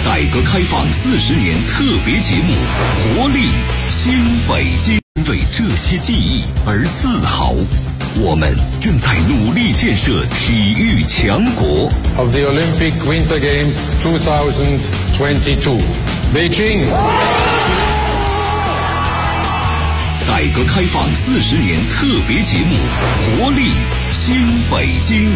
改革开放40年特别节目《活力新北京》，为这些记忆而自豪。我们正在努力建设体育强国。 Of the Olympic Winter Games 2022, Beijing。 改革开放40年特别节目《活力新北京》。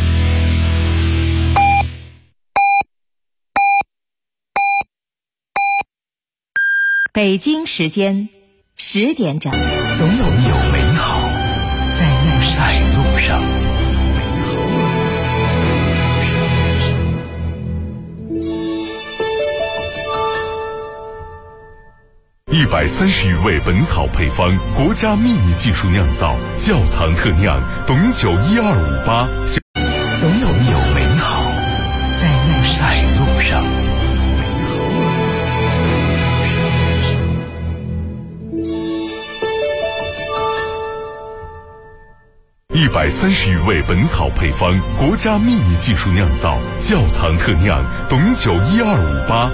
北京时间10点整， 总有美好在路上。130余味本草配方，国家秘密技术酿造，窖藏特酿，董酒12588。总有美好在路上。130余味本草配方，国家秘密技术酿造，窖藏特酿，董酒12588。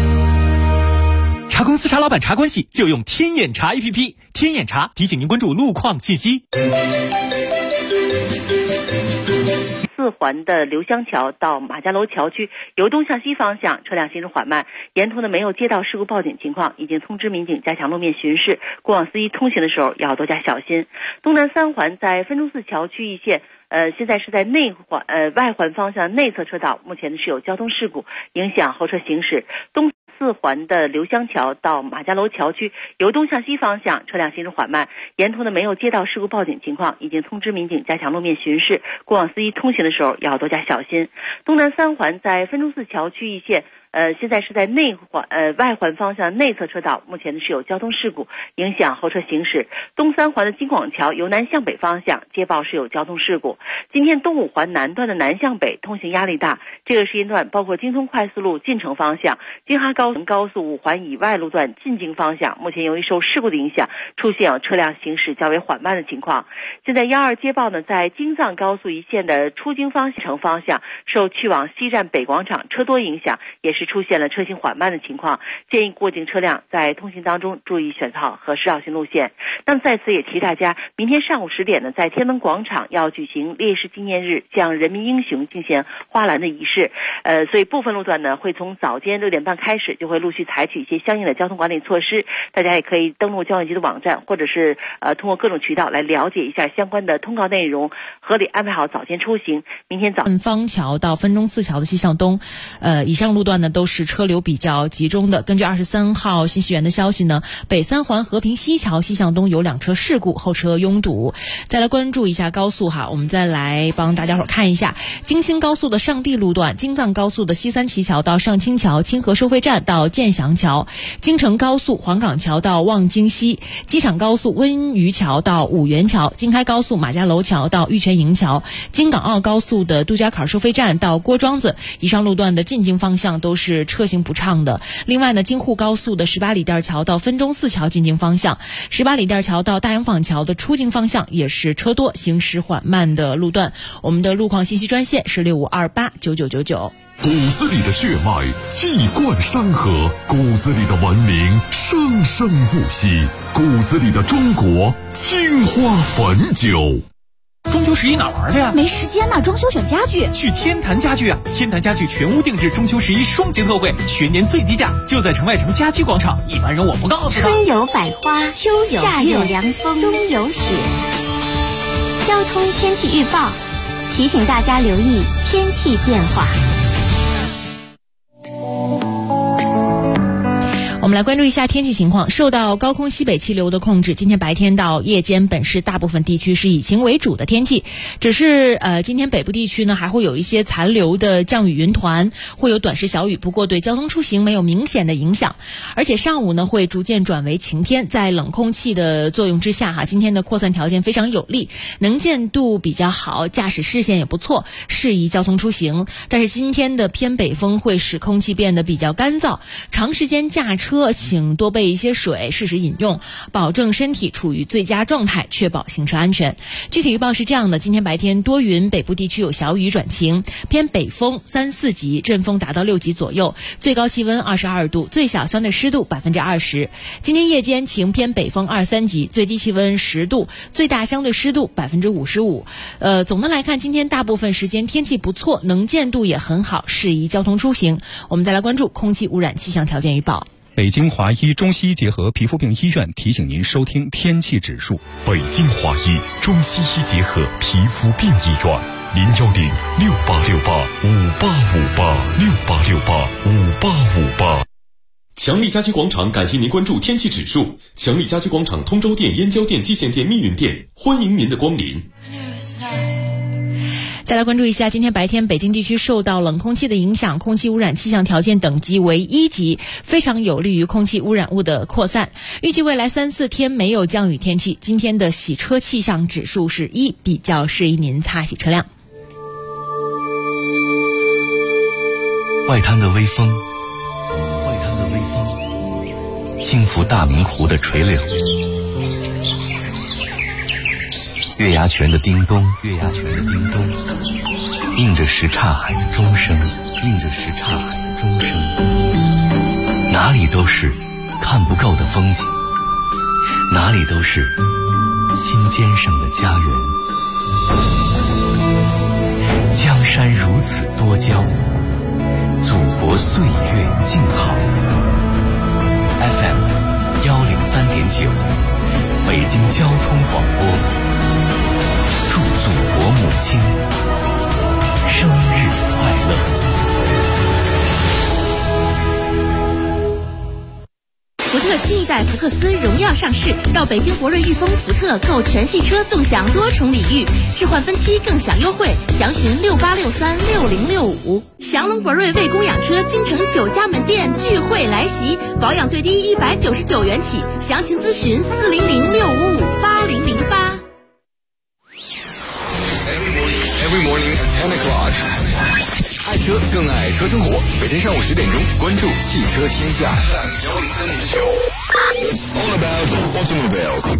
茶公司茶老板茶关系就用天眼茶 APP， 天眼茶提醒您关注路况信息。 4环的刘香桥到马家楼桥区由东向西方向车辆行驶缓慢，沿途呢没有接到事故报警情况，已经通知民警加强路面巡视，过往司机通行的时候要多加小心。东南3环在分钟寺桥区一线现在是在外环方向内侧车道，目前呢是有交通事故影响后车行驶。东4环的刘香桥到马家楼桥区由东向西方向车辆行驶缓慢，沿途呢没有接到事故报警情况，已经通知民警加强路面巡视，过往司机通行的时候要多加小心。东南3环在分钟寺桥区一线现在是在外环方向内侧车道，目前呢是有交通事故影响后车行驶。东3环的京广桥由南向北方向接报是有交通事故。今天东5环南段的南向北通行压力大，这个时间段包括京通快速路进城方向、京哈高速5环以外路段进京方向，目前由于受事故的影响，出现车辆行驶较为缓慢的情况。现在12接报呢，在京藏高速一线的出京方向受去往西站北广场车多影响，也是出现了车行缓慢的情况，建议过境车辆在通行当中注意选择好合适绕行路线。那么在此也提大家，明天上午10点呢，在天安门广场要举行烈士纪念日向人民英雄进行花篮的仪式，所以部分路段呢会从早间6点半开始就会陆续采取一些相应的交通管理措施，大家也可以登录交通局的网站，或者是通过各种渠道来了解一下相关的通告内容，合理安排好早间出行。明天早方桥到分钟寺桥的西向东，以上路段呢都是车流比较集中的。根据23号信息源的消息呢，北3环和平西桥西向东有2车事故，后车拥堵。再来关注一下高速哈，我们再来帮大家伙看一下京新高速的上地路段，京藏高速的西三旗桥到上清桥、清河收费站到建祥桥，京承高速黄岗桥到望京西，机场高速温榆桥到五原桥，京开高速马家楼桥到玉泉营桥，京港澳高速的杜家坎收费站到郭庄子，以上路段的进京方向都是车行不畅的。另外呢，京沪高速的18里店桥到分钟寺桥进京方向，18里店桥到大洋坊桥的出京方向也是车多行驶缓慢的路段。我们的路况信息专线是65289999。 骨子里的血脉气贯山河，骨子里的文明生生不息，骨子里的中国青花汾酒。 中秋11哪玩去呀？ 没时间呢，装修选家具。 去天坛家具啊！天坛家具全屋定制中秋11双节特惠，全年最低价，就在城外城家居广场。一般人我不告诉他。 春有百花，秋有夏有凉风，冬有雪。交通天气预报提醒大家留意天气变化。 我们来关注一下天气情况。受到高空西北气流的控制，今天白天到夜间本市大部分地区是以晴为主的天气，只是今天北部地区呢还会有一些残留的降雨云团，会有短时小雨，不过对交通出行没有明显的影响。而且上午呢会逐渐转为晴天，在冷空气的作用之下今天的扩散条件非常有利，能见度比较好，驾驶视线也不错，适宜交通出行。但是今天的偏北风会使空气变得比较干燥，长时间驾车热，请多备一些水，适时饮用，保证身体处于最佳状态，确保行车安全。具体预报是这样的：今天白天多云，北部地区有小雨转晴，偏北风3、4级，阵风达到6级左右，最高气温22度，最小相对湿度20%。今天夜间晴偏北风2、3级，最低气温10度，最大相对湿度55%。总的来看，今天大部分时间天气不错，能见度也很好，适宜交通出行。我们再来关注空气污染气象条件预报。 北京华医中西医结合皮肤病医院提醒您收听天气指数。 北京华医中西医结合皮肤病医院，0106868585858 强力家居广场感谢您关注天气指数。强力家居广场通州店、燕郊店、蓟县店、密云店，欢迎您的光临。 再来关注一下，今天白天北京地区受到冷空气的影响，空气污染气象条件等级为1级，非常有利于空气污染物的扩散。预计未来3、4天没有降雨天气。今天的洗车气象指数是1，比较适宜您擦洗车辆。 外滩的微风轻拂大明湖的垂柳，月牙泉的叮咚，映着什刹海的钟声，哪里都是看不够的风景，哪里都是心尖上的家园。江山如此多娇，祖国岁月静好。FM 103.9，北京交通广播，祝祖国母亲生日快乐。 福特新一代福克斯荣耀上市，到北京博瑞裕丰福特购全系车纵享多重礼遇，置换分期更享优惠，详询68636065。祥龙博瑞为供养车京城9家门店聚会来袭，保养最低199元起，详情咨询400655808。 Every morning at 10 o'clock， 爱车更爱车生活。每天上午10点钟，关注汽车天下。It's all about automobiles。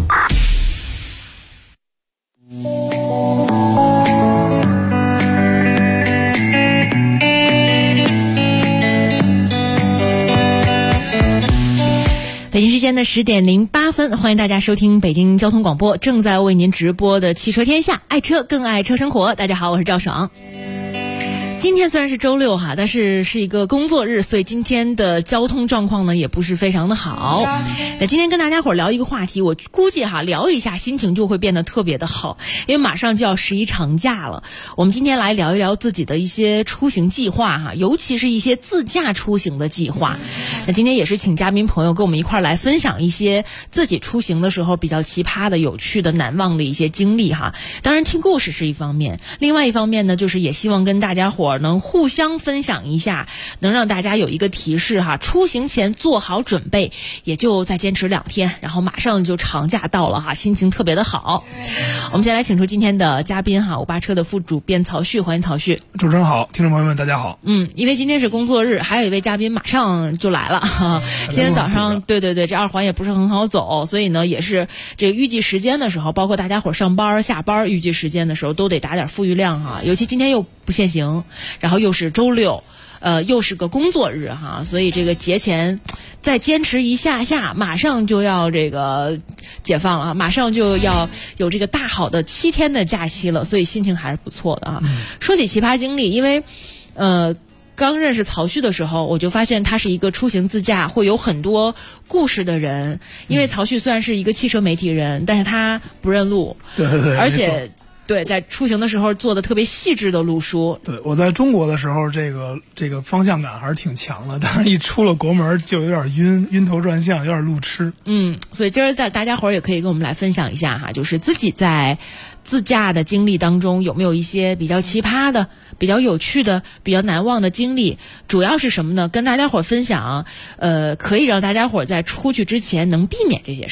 北京时间的10点08分，欢迎大家收听北京交通广播正在为您直播的汽车天下，爱车更爱车生活。大家好，我是赵爽。今天虽然是周六哈，但是是一个工作日，所以今天的交通状况呢也不是非常的好。那今天跟大家伙聊一个话题，我估计哈聊一下心情就会变得特别的好，因为马上就要11长假了。我们今天来聊一聊自己的一些出行计划哈，尤其是一些自驾出行的计划。那今天也是请嘉宾朋友跟我们一块来分享一些自己出行的时候比较奇葩的、有趣的、难忘的一些经历哈。当然听故事是一方面，另外一方面呢，就是也希望跟大家伙能互相分享一下，能让大家有一个提示哈，出行前做好准备，也就再坚持2天，然后马上就长假到了哈，心情特别的好。我们先来请出今天的嘉宾哈，58车的副主编曹旭，欢迎曹旭。 主持人好，听众朋友们大家好。 因为今天是工作日，还有一位嘉宾马上就来了哈。今天早上对，这2环也不是很好走，所以呢也是这个预计时间的时候，包括大家伙上班下班预计时间的时候都得打点富裕量哈，尤其今天又不限行，然后又是周六，又是个工作日哈，所以这个节前再坚持一下，马上就要这个解放了，马上就要有这个大好的7天的假期了，所以心情还是不错的啊。说起奇葩经历，因为刚认识曹旭的时候，我就发现他是一个出行自驾会有很多故事的人。因为曹旭虽然是一个汽车媒体人，但是他不认路， 对， 而且对在出行的时候做的特别细致的路书。 对，我在中国的时候，这个方向感还是挺强的，但是一出了国门就有点晕头转向，有点路痴。 所以今儿大家伙儿也可以跟我们来分享一下哈，就是自己在自驾的经历当中有没有一些比较奇葩的、比较有趣的、比较难忘的经历？主要是什么呢？跟大家伙儿分享，可以让大家伙儿在出去之前能避免这些事儿。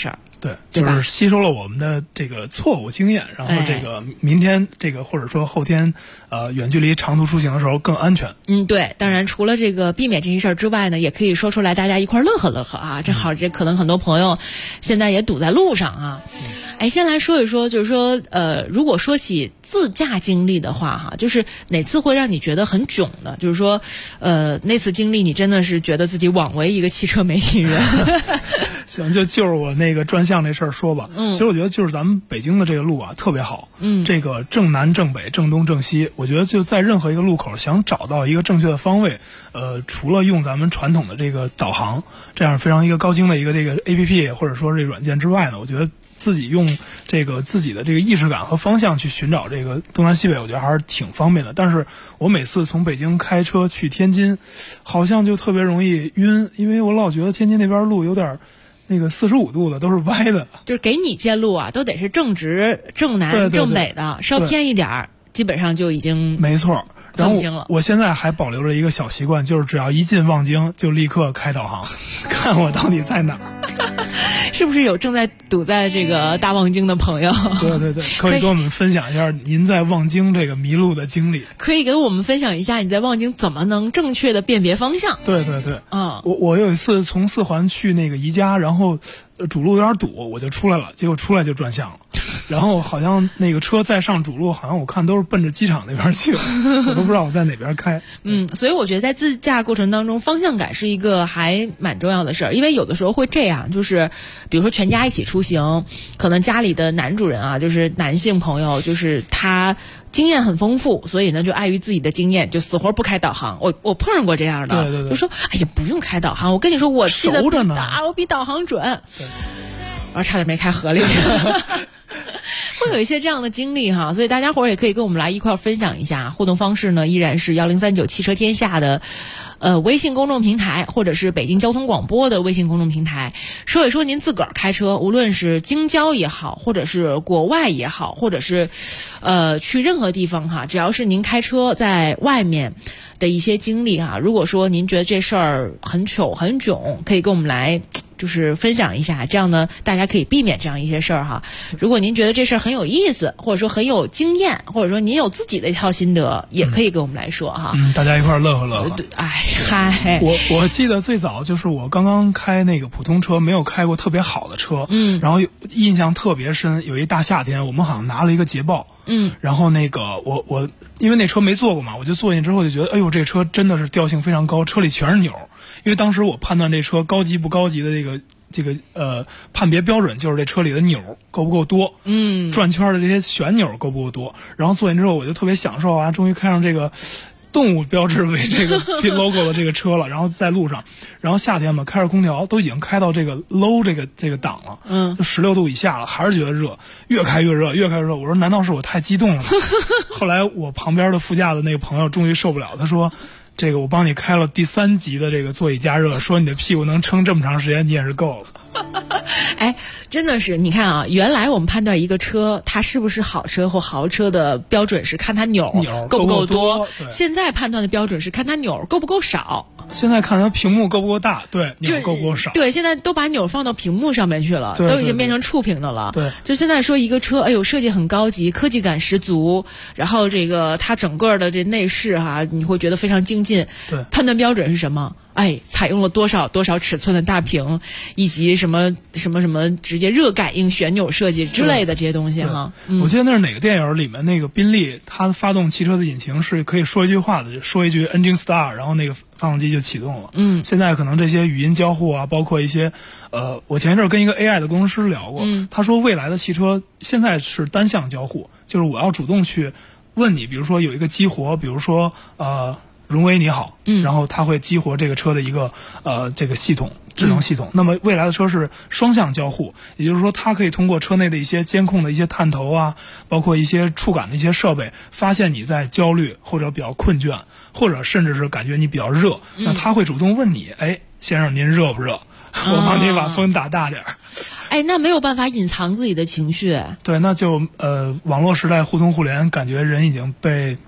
对，就是吸收了我们的这个错误经验，然后这个明天这个或者说后天远距离长途出行的时候更安全。 对，当然除了这个避免这些事儿之外呢，也可以说出来，大家一块乐呵乐呵啊。正好这可能很多朋友现在也堵在路上啊。先来说一说，就是说如果说起自驾经历的话哈，就是哪次会让你觉得很囧的？就是说那次经历你真的是觉得自己枉为一个汽车媒体人。 行，就是我那个专项这事儿说吧。其实我觉得就是咱们北京的这个路啊特别好。这个正南正北正东正西，我觉得就在任何一个路口想找到一个正确的方位，除了用咱们传统的这个导航这样非常一个高精的一个这个 APP 或者说这个软件之外呢，我觉得自己用这个自己的这个意识感和方向去寻找这个东南西北，我觉得还是挺方便的。但是我每次从北京开车去天津，好像就特别容易晕，因为我老觉得天津那边路有点那个45度的，都是歪的。 就是给你见路啊，都得是正直、正南、正北的，稍偏一点基本上就已经没错。然后我现在还保留着一个小习惯，就是只要一进望京就立刻开导航，看我到底在哪儿。 是不是有正在堵在这个大望京的朋友？ 对，可以跟我们分享一下您在望京这个迷路的经历。 可以给我们分享一下你在望京怎么能正确的辨别方向？ 对，我有一次从4环去那个宜家，然后主路有点堵，我就出来了，结果出来就转向了。然后好像那个车再上主路，好像我看都是奔着机场那边去了，我都不知道我在哪边开。 所以我觉得在自驾过程当中，方向感是一个还蛮重要的事儿，因为有的时候会这样，就是比如说全家一起出行，可能家里的男主人啊，就是男性朋友，就是他经验很丰富，所以呢就碍于自己的经验，就死活不开导航。我碰上过这样的， 对， 就说哎呀不用开导航，我跟你说我记得熟着呢， 我比导航准，我差点没开河里。会有一些这样的经历哈，所以大家伙儿也可以跟我们来一块儿分享一下。互动方式呢依然是1039汽车天下的微信公众平台，或者是北京交通广播的微信公众平台，说一说您自个儿开车，无论是京郊也好，或者是国外也好，或者是去任何地方哈，只要是您开车在外面的一些经历哈，如果说您觉得这事儿很糗很囧，可以跟我们来就是分享一下，这样呢大家可以避免这样一些事儿哈。如果您觉得这事儿很有意思，或者说很有经验，或者说您有自己的一套心得，也可以跟我们来说哈。 大家一块儿乐呵乐呵。 嗨， 我记得最早就是我刚刚开那个普通车，没有开过特别好的车，然后印象特别深。有一大夏天，我们好像拿了一个捷豹，然后那个我因为那车没坐过嘛，我就坐进之后就觉得，哎呦，这车真的是调性非常高，车里全是钮。因为当时我判断这车高级不高级的这个判别标准就是这车里的钮够不够多，转圈的这些旋钮够不够多。然后坐进之后我就特别享受啊，终于开上这个动物标志为这个 logo 的这个车了。然后在路上，然后夏天嘛，开着空调都已经开到这个 low 这个档了，就16度以下了，还是觉得热，越开越热。我说难道是我太激动了吗？后来我旁边的副驾的那个朋友终于受不了，他说，这个我帮你开了第3级的这个座椅加热，说你的屁股能撑这么长时间，你也是够了。 真的是，你看啊，原来我们判断一个车它是不是好车或豪车的标准是看它钮够不够多，现在判断的标准是看它钮够不够少。 现在看它屏幕够不够大，对，钮够不够少。 对，现在都把钮放到屏幕上面去了，都已经变成触屏的了。 对， 就现在说一个车，哎呦，设计很高级，科技感十足，然后这个它整个的这内饰哈，你会觉得非常精进。 对， 判断标准是什么？采用了多少尺寸的大屏，以及什么直接热感应旋钮设计之类的这些东西哈。 我记得那是哪个电影里面那个宾利，它发动汽车的引擎是可以说一句话的，就说一句 engine start， 然后那个发动机就启动了。现在可能这些语音交互啊，包括一些我前一阵跟一个 AI 的工程师聊过，他说未来的汽车现在是单向交互，就是我要主动去问你，比如说有一个激活，比如说荣威你好，然后它会激活这个车的一个这个系统，智能系统。那么未来的车是双向交互，也就是说它可以通过车内的一些监控的一些探头啊，包括一些触感的一些设备，发现你在焦虑或者比较困倦，或者甚至是感觉你比较热，那它会主动问你，先生您热不热？我帮你把风打大点儿。 那没有办法隐藏自己的情绪。 对，那就网络时代互通互联，感觉人已经被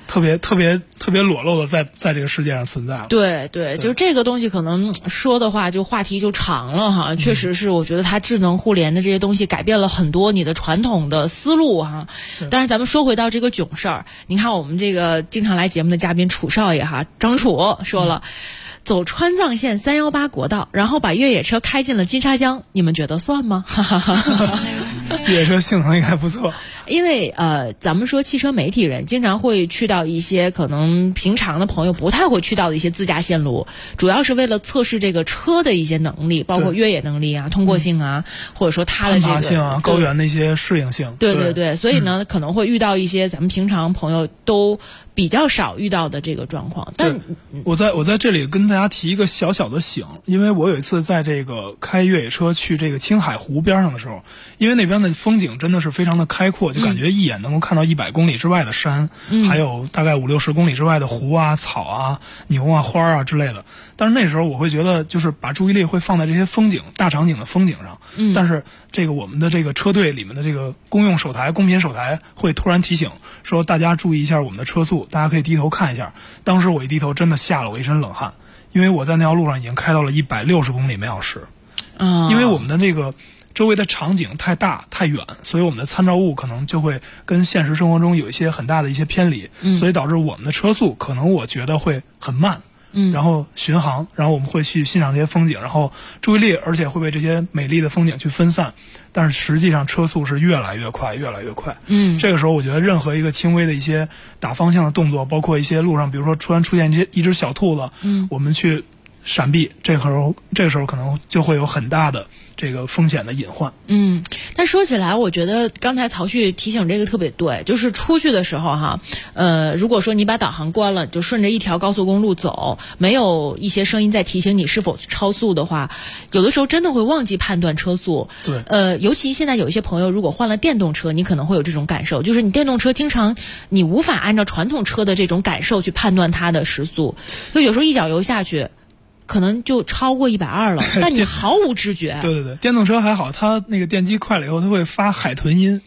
特别裸露的在这个世界上存在了。 对，就是这个东西可能说的话就话题就长了哈，确实是我觉得它智能互联的这些东西改变了很多你的传统的思路哈。但是咱们说回到这个囧事儿，你看我们这个经常来节目的嘉宾楚少爷哈，张楚说了。走川藏线318国道，然后把越野车开进了金沙江，你们觉得算吗？ 越野车性能应该不错。 因为咱们说汽车媒体人经常会去到一些可能平常的朋友不太会去到的一些自驾线路，主要是为了测试这个车的一些能力，包括越野能力啊、通过性啊，或者说它的这个性啊、高原的一些适应性。 对，所以呢，可能会遇到一些咱们平常朋友都比较少遇到的这个状况。但我在这里跟大家提一个小小的醒，因为我有一次在这个开越野车去这个青海湖边上的时候，因为那边的风景真的是非常的开阔，就感觉一眼能够看到100公里之外的山，还有大概50-60公里之外的湖啊、草啊、牛啊、花啊之类的。但是那时候我会觉得，就是把注意力会放在这些风景、大场景的风景上。但是这个我们的这个车队里面的这个公品手台会突然提醒说，大家注意一下我们的车速，大家可以低头看一下。当时我一低头，真的吓了我一身冷汗，因为我在那条路上已经开到了160公里每小时。因为我们的这个周围的场景太大太远，所以我们的参照物可能就会跟现实生活中有一些很大的一些偏离，所以导致我们的车速可能我觉得会很慢。然后巡航，然后我们会去欣赏这些风景，然后注意力而且会被这些美丽的风景去分散，但是实际上车速是越来越快。这个时候我觉得任何一个轻微的一些打方向的动作，包括一些路上比如说突然出现一只小兔子，我们去闪避，这个时候可能就会有很大的这个风险的隐患。 但说起来，我觉得刚才曹旭提醒这个特别对，就是出去的时候哈，如果说你把导航关了，就顺着一条高速公路走，没有一些声音在提醒你是否超速的话，有的时候真的会忘记判断车速。 对， 尤其现在有一些朋友如果换了电动车，你可能会有这种感受，就是你电动车经常你无法按照传统车的这种感受去判断它的时速，就有时候一脚油下去可能就超过120了，但你毫无知觉。 对，电动车还好，它那个电机快了以后，它会发海豚音。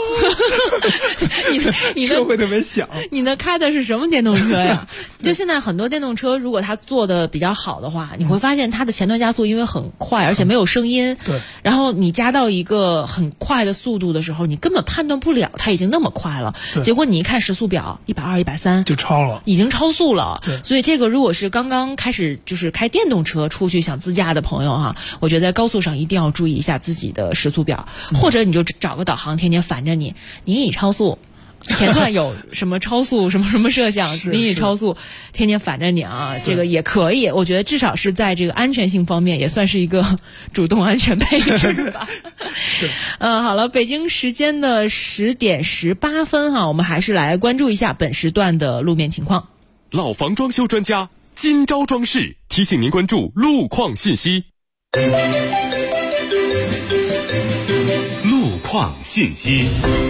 你车会特别响。 你那开的是什么电动车呀？就现在很多电动车，如果它做的比较好的话，你会发现它的前段加速因为很快，而且没有声音。 对。 然后你加到一个很快的速度的时候，你根本判断不了它已经那么快了。结果你一看时速表，120、130 就超了， 已经超速了。 对。 所以这个如果是刚刚开始就是开电动车出去想自驾的朋友哈，我觉得在高速上一定要注意一下自己的时速表，或者你就找个导航天天烦着你已超速。前段有什么超速什么摄像，你也超速，天天烦着你啊，这个也可以。我觉得至少是在这个安全性方面，也算是一个主动安全配置吧。 是。 好了，北京时间的10点18分哈，我们还是来关注一下本时段的路面情况。 老房装修专家今朝装饰提醒您关注路况信息。路况信息。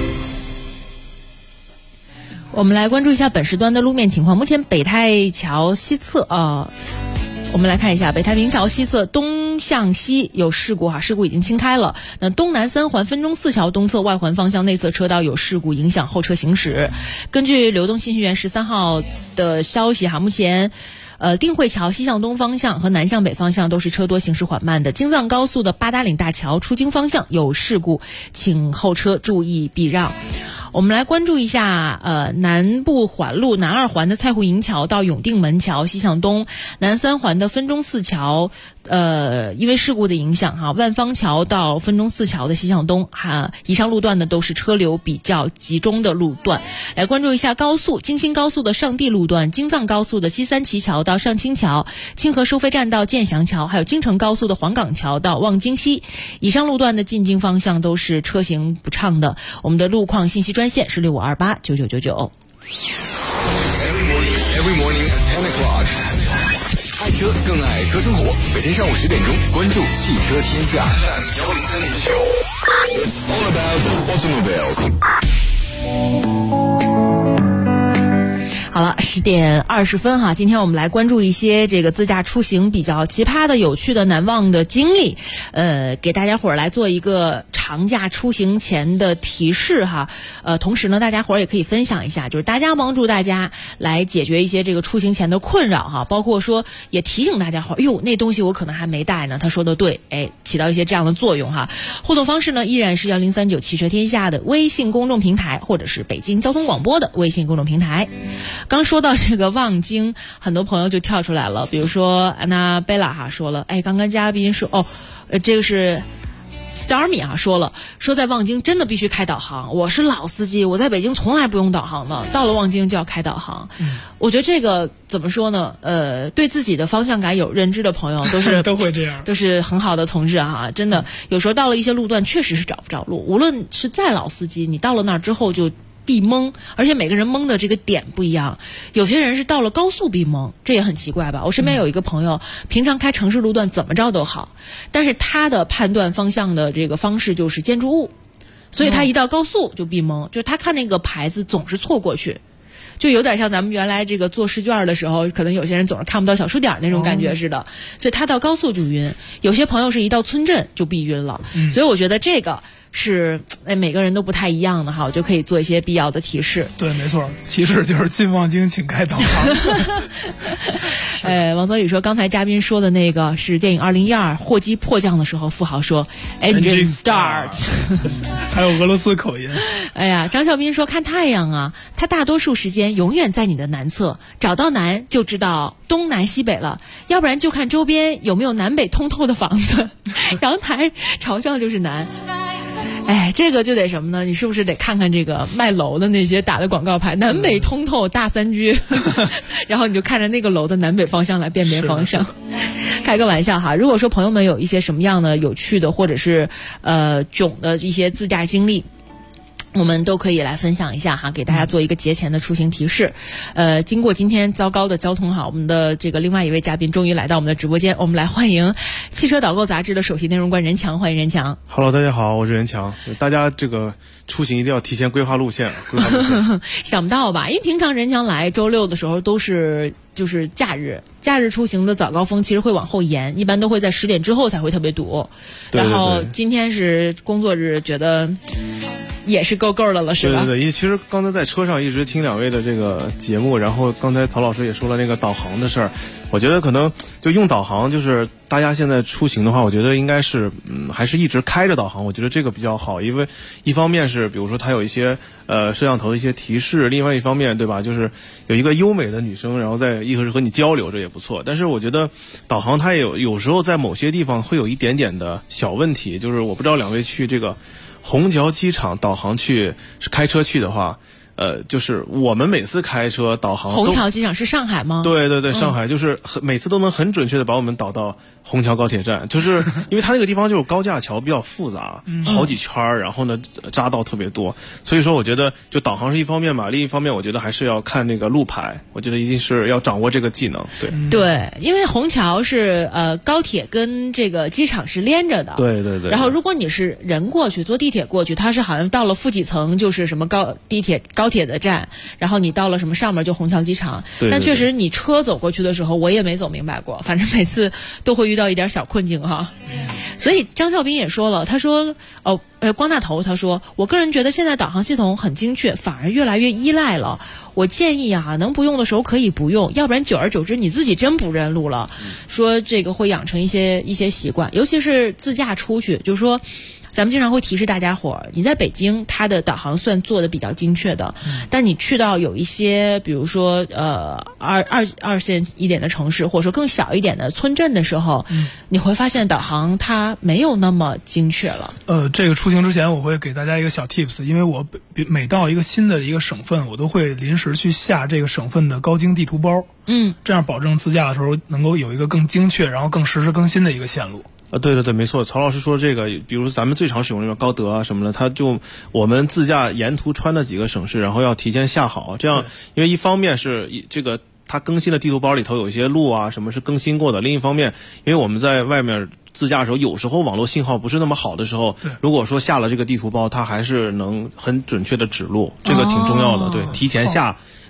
我们来关注一下本时段的路面情况。目前北太桥西侧我们来看一下北太平桥西侧东向西有事故事故已经清开了。那东南3环分钟4桥东侧外环方向内侧车道有事故，影响后车行驶。根据流动信息源13号的消息目前定慧桥西向东方向和南向北方向都是车多行驶缓慢的。京藏高速的八达岭大桥出京方向有事故，请后车注意避让。我们来关注一下南部环路南2环的蔡户营桥到永定门桥西向东，南3环的分钟4桥因为事故的影响万方桥到分钟4桥的西向东以上路段呢都是车流比较集中的路段。来关注一下高速京新高速的上地路段，京藏高速的西三旗桥到上清桥，清河收费站到建祥桥，还有京承高速的黄岗桥到望京西，以上路段的进京方向都是车行不畅的。我们的路况信息专线是65289999。 Every morning at 10 o'clock. 爱车更爱车生活，每天上午10点钟关注汽车天下。It's all about automobiles. 好了，10点20分哈，今天我们来关注一些这个自驾出行比较奇葩的、有趣的、难忘的经历，给大家伙儿来做一个长假出行前的提示哈。同时呢，大家伙儿也可以分享一下，就是大家帮助大家来解决一些这个出行前的困扰哈，包括说也提醒大家伙儿，哎呦，那东西我可能还没带呢。他说的对，起到一些这样的作用哈。互动方式呢，依然是1039汽车天下的微信公众平台，或者是北京交通广播的微信公众平台。刚说到这个望京，很多朋友就跳出来了，比如说安娜贝拉哈说了，刚刚嘉宾说这个是Starmy 哈说在望京真的必须开导航，我是老司机，我在北京从来不用导航的，到了望京就要开导航。我觉得这个怎么说呢？对自己的方向感有认知的朋友都是都会这样， 都是很好的同志哈。真的，有时候到了一些路段确实是找不着路，无论是再老司机，你到了那儿之后就必懵，而且每个人懵的这个点不一样，有些人是到了高速必懵，这也很奇怪吧。我身边有一个朋友，平常开城市路段怎么着都好，但是他的判断方向的这个方式就是建筑物，所以他一到高速就必懵，就是他看那个牌子总是错过去，就有点像咱们原来这个做试卷的时候，可能有些人总是看不到小数点那种感觉似的，所以他到高速就晕。有些朋友是一到村镇就必晕了，所以我觉得这个是每个人都不太一样的哈，我就可以做一些必要的提示。 对，没错，提示就是进望京请开导航。 王泽宇说，刚才嘉宾说的那个是电影2012货机迫降的时候，富豪说 Engine Start 还有俄罗斯口音。 张孝斌说，看太阳啊，它大多数时间永远在你的南侧，找到南就知道东南西北了，要不然就看周边有没有南北通透的房子，阳台朝向就是南。这个就得什么呢？你是不是得看看这个卖楼的那些打的广告牌，南北通透大3居，然后你就看着那个楼的南北方向来辨别方向。开个玩笑哈，如果说朋友们有一些什么样的有趣的或者是囧的一些自驾经历，我们都可以来分享一下哈，给大家做一个节前的出行提示。经过今天糟糕的交通哈，我们的这个另外一位嘉宾终于来到我们的直播间，我们来欢迎汽车导购杂志的首席内容官任强，欢迎任强。 Hello， 大家好，我是任强。大家这个出行一定要提前规划路线。 想不到吧？因为平常任强来周六的时候都是就是假日出行的早高峰其实会往后延，一般都会在10点之后才会特别堵。 对对对， 然后今天是工作日，觉得也是够的了，是吧？ 对对对，其实刚才在车上一直听两位的这个节目，然后刚才曹老师也说了那个导航的事儿，我觉得可能就用导航，就是大家现在出行的话，我觉得应该是还是一直开着导航，我觉得这个比较好，因为一方面是比如说它有一些摄像头的一些提示，另外一方面对吧，就是有一个优美的女生，然后在一个是和你交流，这也不错。但是我觉得导航它也有时候在某些地方会有一点点的小问题，就是我不知道两位去这个虹桥机场导航去是开车去的话，就是我们每次开车导航， 虹桥机场是上海吗？ 对对对，上海就是每次都能很准确的把我们导到虹桥高铁站，就是因为它那个地方就是高架桥比较复杂，好几圈，然后呢匝道特别多，所以说我觉得就导航是一方面嘛，另一方面我觉得还是要看那个路牌，我觉得一定是要掌握这个技能。对对，因为虹桥是高铁跟这个机场是连着的， 对对对。 然后如果你是人过去坐地铁过去，它是好像到了负几层就是什么高铁的站，然后你到了什么上面就虹桥机场。 对对对， 但确实你车走过去的时候，我也没走明白过，反正每次都会遇到一点小困境哈。所以张孝斌也说了，他说光大头他说，我个人觉得现在导航系统很精确，反而越来越依赖了。我建议啊，能不用的时候可以不用，要不然久而久之你自己真不认路了。说这个会养成一些习惯，尤其是自驾出去，就是说咱们经常会提示大家伙儿，你在北京它的导航算做的比较精确的，但你去到有一些比如说二线一点的城市，或者说更小一点的村镇的时候，你会发现导航它没有那么精确了。 这个出行之前我会给大家一个小 tips， 因为我每到一个新的一个省份，我都会临时去下这个省份的高精地图包，这样保证自驾的时候能够有一个更精确然后更实时更新的一个线路。 对对对，没错，曹老师说这个，比如咱们最常使用的高德啊什么的，它就我们自驾沿途穿的几个省市，然后要提前下好，这样，因为一方面是这个它更新的地图包里头有一些路啊什么是更新过的，另一方面，因为我们在外面自驾的时候，有时候网络信号不是那么好的时候，如果说下了这个地图包，它还是能很准确的指路，这个挺重要的，对，提前下。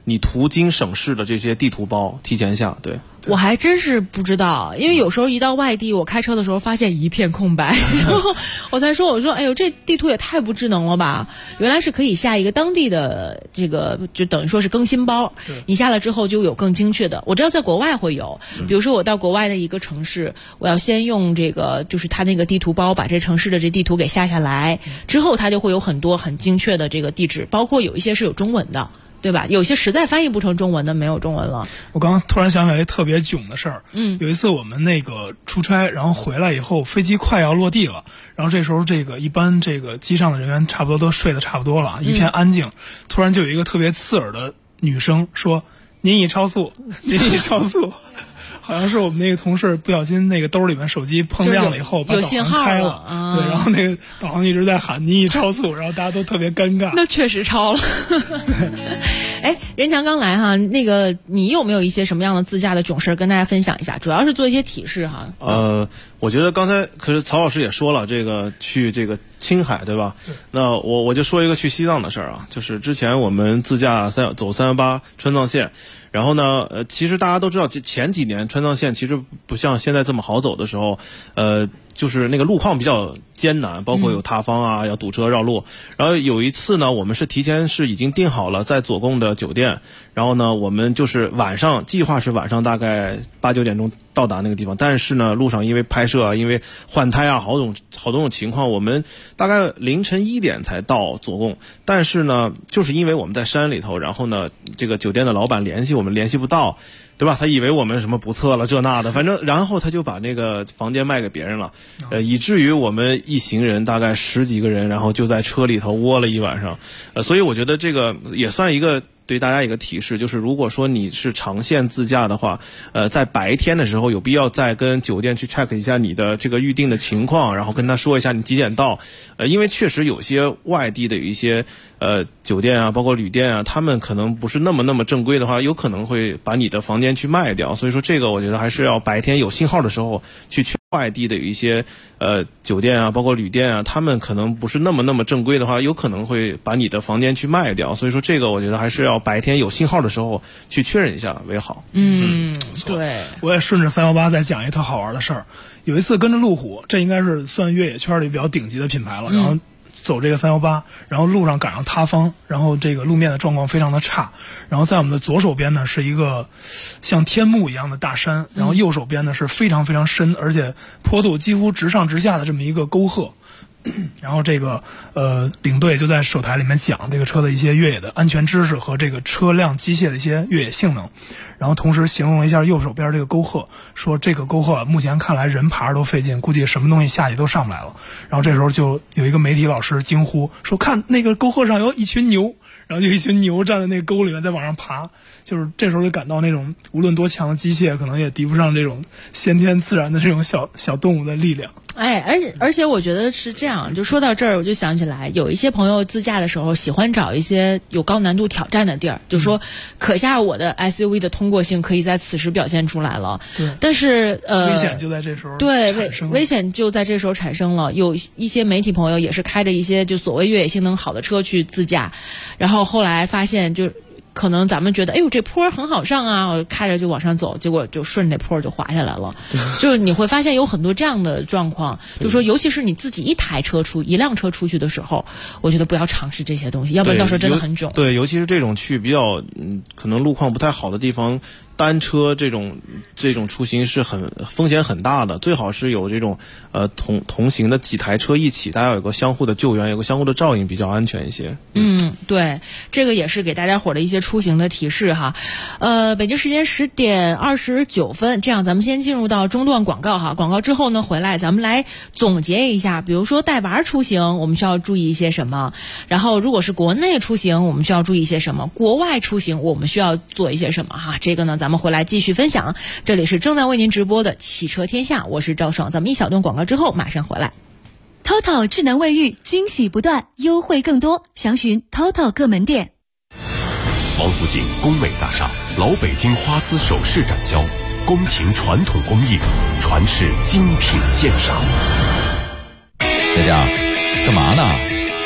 你途经省市的这些地图包提前下。对， 我还真是不知道，因为有时候一到外地，我开车的时候发现一片空白，然后我才说，我说哎呦，这地图也太不智能了吧！原来是可以下一个当地的这个，就等于说是更新包，你下了之后就有更精确的。我知道在国外会有，比如说我到国外的一个城市，我要先用这个就是它那个地图包把这城市的这地图给下下来，之后它就会有很多很精确的这个地址，包括有一些是有中文的。对吧？有些实在翻译不成中文的，没有中文了。 我刚刚突然想起来一特别囧的事儿。有一次我们那个出差，然后回来以后，飞机快要落地了，然后这时候这个一般这个机上的人员差不多都睡得差不多了，一片安静。突然就有一个特别刺耳的女声说：“您已超速，您已超速。”好像是我们那个同事不小心那个兜里面手机碰亮了以后，把导航开了，对，然后那个导航一直在喊你已超速，然后大家都特别尴尬。 那确实超了。哎，任强刚来哈，那个你有没有一些什么样的自驾的囧事跟大家分享一下？主要是做一些提示哈。 我觉得刚才可是曹老师也说了，这个去这个青海对吧？对。那我就说一个去西藏的事儿啊，就是之前我们自驾走318川藏线。然后呢，其实大家都知道，前几年川藏线其实不像现在这么好走的时候，就是那个路况比较艰难，包括有塌方啊，要堵车绕路。然后有一次呢，我们是提前是已经订好了在左贡的酒店，然后呢，我们就是晚上计划是晚上大概8、9点钟到达那个地方，但是呢，路上因为拍摄啊，因为换胎啊，好多种情况，我们大概凌晨1点才到左贡。但是呢，就是因为我们在山里头，然后呢，这个酒店的老板联系我们联系不到。对吧？他以为我们什么不测了这那的，反正然后他就把那个房间卖给别人了，以至于我们一行人大概10几个人，然后就在车里头窝了一晚上，所以我觉得这个也算一个对大家一个提示，就是如果说你是长线自驾的话，在白天的时候有必要再跟酒店去 check 一下你的这个预定的情况，然后跟他说一下你几点到，因为确实有些外地的有一些酒店啊，包括旅店啊，他们可能不是那么正规的话，有可能会把你的房间去卖掉，所以说这个我觉得还是要白天有信号的时候去外地的有一些酒店啊，包括旅店啊，他们可能不是那么正规的话，有可能会把你的房间去卖掉，所以说这个我觉得还是要白天有信号的时候去确认一下为好。 对， 我也顺着318再讲一特好玩的事儿。有一次跟着路虎，这应该是算越野圈里比较顶级的品牌了，然后走这个318，然后路上赶上塌方，然后这个路面的状况非常的差，然后在我们的左手边呢是一个像天幕一样的大山，然后右手边呢是非常非常深，而且坡度几乎直上直下的这么一个沟壑。然后这个领队就在手台里面讲这个车的一些越野的安全知识和这个车辆机械的一些越野性能，然后同时形容了一下右手边这个沟壑，说这个沟壑目前看来人爬着都费劲，估计什么东西下去都上不来了。然后这时候就有一个媒体老师惊呼说：“看那个沟壑上有一群牛！”然后就一群牛站在那个沟里面在往上爬，就是这时候就感到那种无论多强的机械，可能也敌不上这种先天自然的这种小动物的力量。 哎，而且我觉得是这样，就说到这儿，我就想起来，有一些朋友自驾的时候喜欢找一些有高难度挑战的地儿，就说可下我的 SUV 的通过性可以在此时表现出来了。 对， 但是危险就在这时候对危险就在这时候产生了。有一些媒体朋友也是开着一些就所谓越野性能好的车去自驾，然后后来发现就。可能咱们觉得，哎呦，这坡很好上啊，我开着就往上走，结果就顺着那坡就滑下来了。就是你会发现有很多这样的状况，就是说，尤其是你自己一辆车出去的时候，我觉得不要尝试这些东西，要不然到时候真的很囧。 对，尤其是这种去比较可能路况不太好的地方。单车这种出行是风险很大的，最好是有这种同行的几台车一起，大家有个相互的救援，有个相互的照应，比较安全一些。 对，这个也是给大家伙的一些出行的提示哈。北京时间10点29分，这样咱们先进入到中段广告哈。广告之后呢，回来咱们来总结一下，比如说带娃出行，我们需要注意一些什么？然后如果是国内出行，我们需要注意一些什么？国外出行，我们需要做一些什么哈？这个呢，咱们回来继续分享。这里是正在为您直播的汽车天下，我是赵爽。咱们一小段广告之后马上回来。 TOTO 智能卫浴，惊喜不断，优惠更多，详询 TOTO 各门店。 王府井工美大厦老北京花丝首饰展销，宫廷传统工艺，传世精品鉴赏。 佳佳，干嘛呢？ 我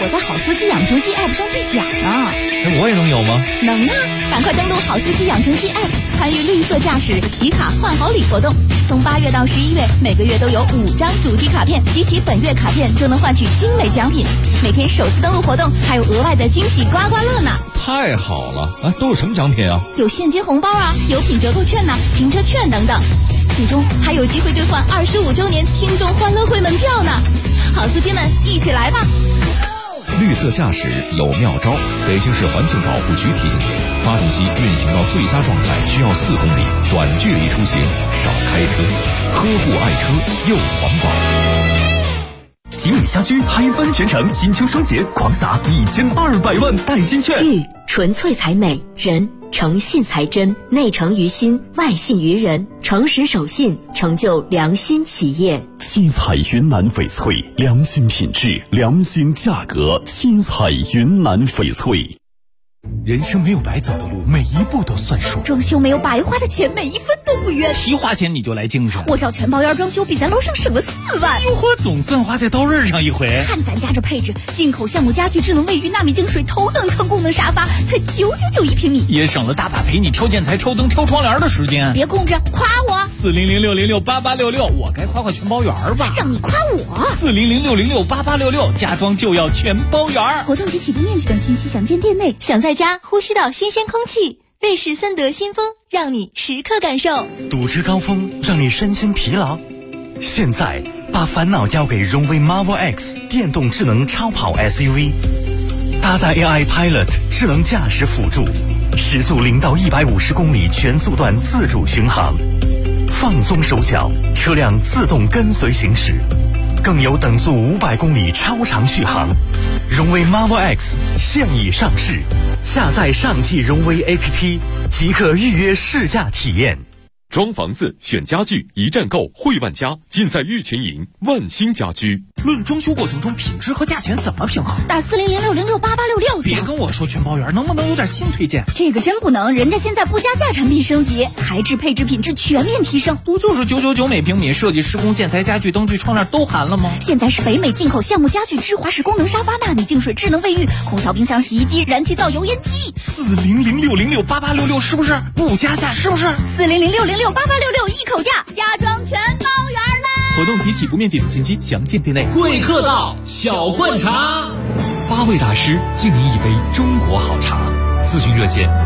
我在好司机养成记 App 上兑奖呢。 那我也能有吗？ 能啊！赶快登录好司机养成记 App， 参与绿色驾驶集卡换好礼活动。从8月到11月，每个月都有5张主题卡片，集齐本月卡片就能换取精美奖品。每天首次登录活动还有额外的惊喜刮刮乐呢！ 太好了啊！都有什么奖品啊？ 有现金红包啊，有品折扣券呐、停车券等等。最终还有机会兑换25周年听众欢乐会门票呢！好司机们，一起来吧！ 绿色驾驶有妙招，北京市环境保护局提醒您：发动机运行到最佳状态需要4公里，短距离出行少开车，呵护爱车又环保。 吉美家居嗨翻全城，金秋双节狂撒1200万代金券。 玉纯粹才美，人诚信才真，内诚于心，外信于人，诚实守信，成就良心企业。 七彩云南翡翠，良心品质，良心价格。七彩云南翡翠。人生没有白走的路，每一步都算数。 装修没有白花的钱，每一分都不冤。 提花钱你就来精神， 我找全包烟装修比咱楼上省了4万。 哟呵，总算花在刀刃上一回。 看咱家这配置，进口橡木家具、智能卫浴、纳米净水、头等舱功能沙发，才999一平米， 也省了大把陪你挑建材、挑灯、挑窗帘的时间。 别供着，夸我 400-606-8866，我该夸全包园吧？ 让你夸我 400-606-8866，家装就要全包园。 活动及起步面积等信息详见店内。想在家呼吸到新鲜空气，瑞士森德新风让你时刻感受。 堵车高峰让你身心疲劳，现在把烦恼交给荣威 Marvel X 电动智能超跑 SUV， 搭载 AI Pilot 智能驾驶辅助，时速0到150公里全速段自主巡航，放松手脚，车辆自动跟随行驶，更有等速500公里超长续航。荣威 Marvel X 现已上市，下载上汽荣威 APP 即可预约试驾体验。 装房子选家具一站购，汇万家，尽在玉群营万兴家居。 论装修过程中品质和价钱怎么平衡？ 打400-606-8866。 别跟我说全包圆，能不能有点新推荐？ 这个真不能，人家现在不加价产品升级，材质、配置、品质全面提升。 不就是999每平米，设计、施工、建材、家具、灯具、窗帘都含了吗？ 现在是北美进口橡木家具、芝华士功能沙发、纳米净水、智能卫浴、空调、冰箱、洗衣机、燃气灶、油烟机。 400-606-8866是不是不加价？是不是 400-606-8866一口价，家装全包圆啦！ 活动及起步面积等信息详见店内。 贵客到小灌茶 8位大师敬您一杯中国好茶。咨询热线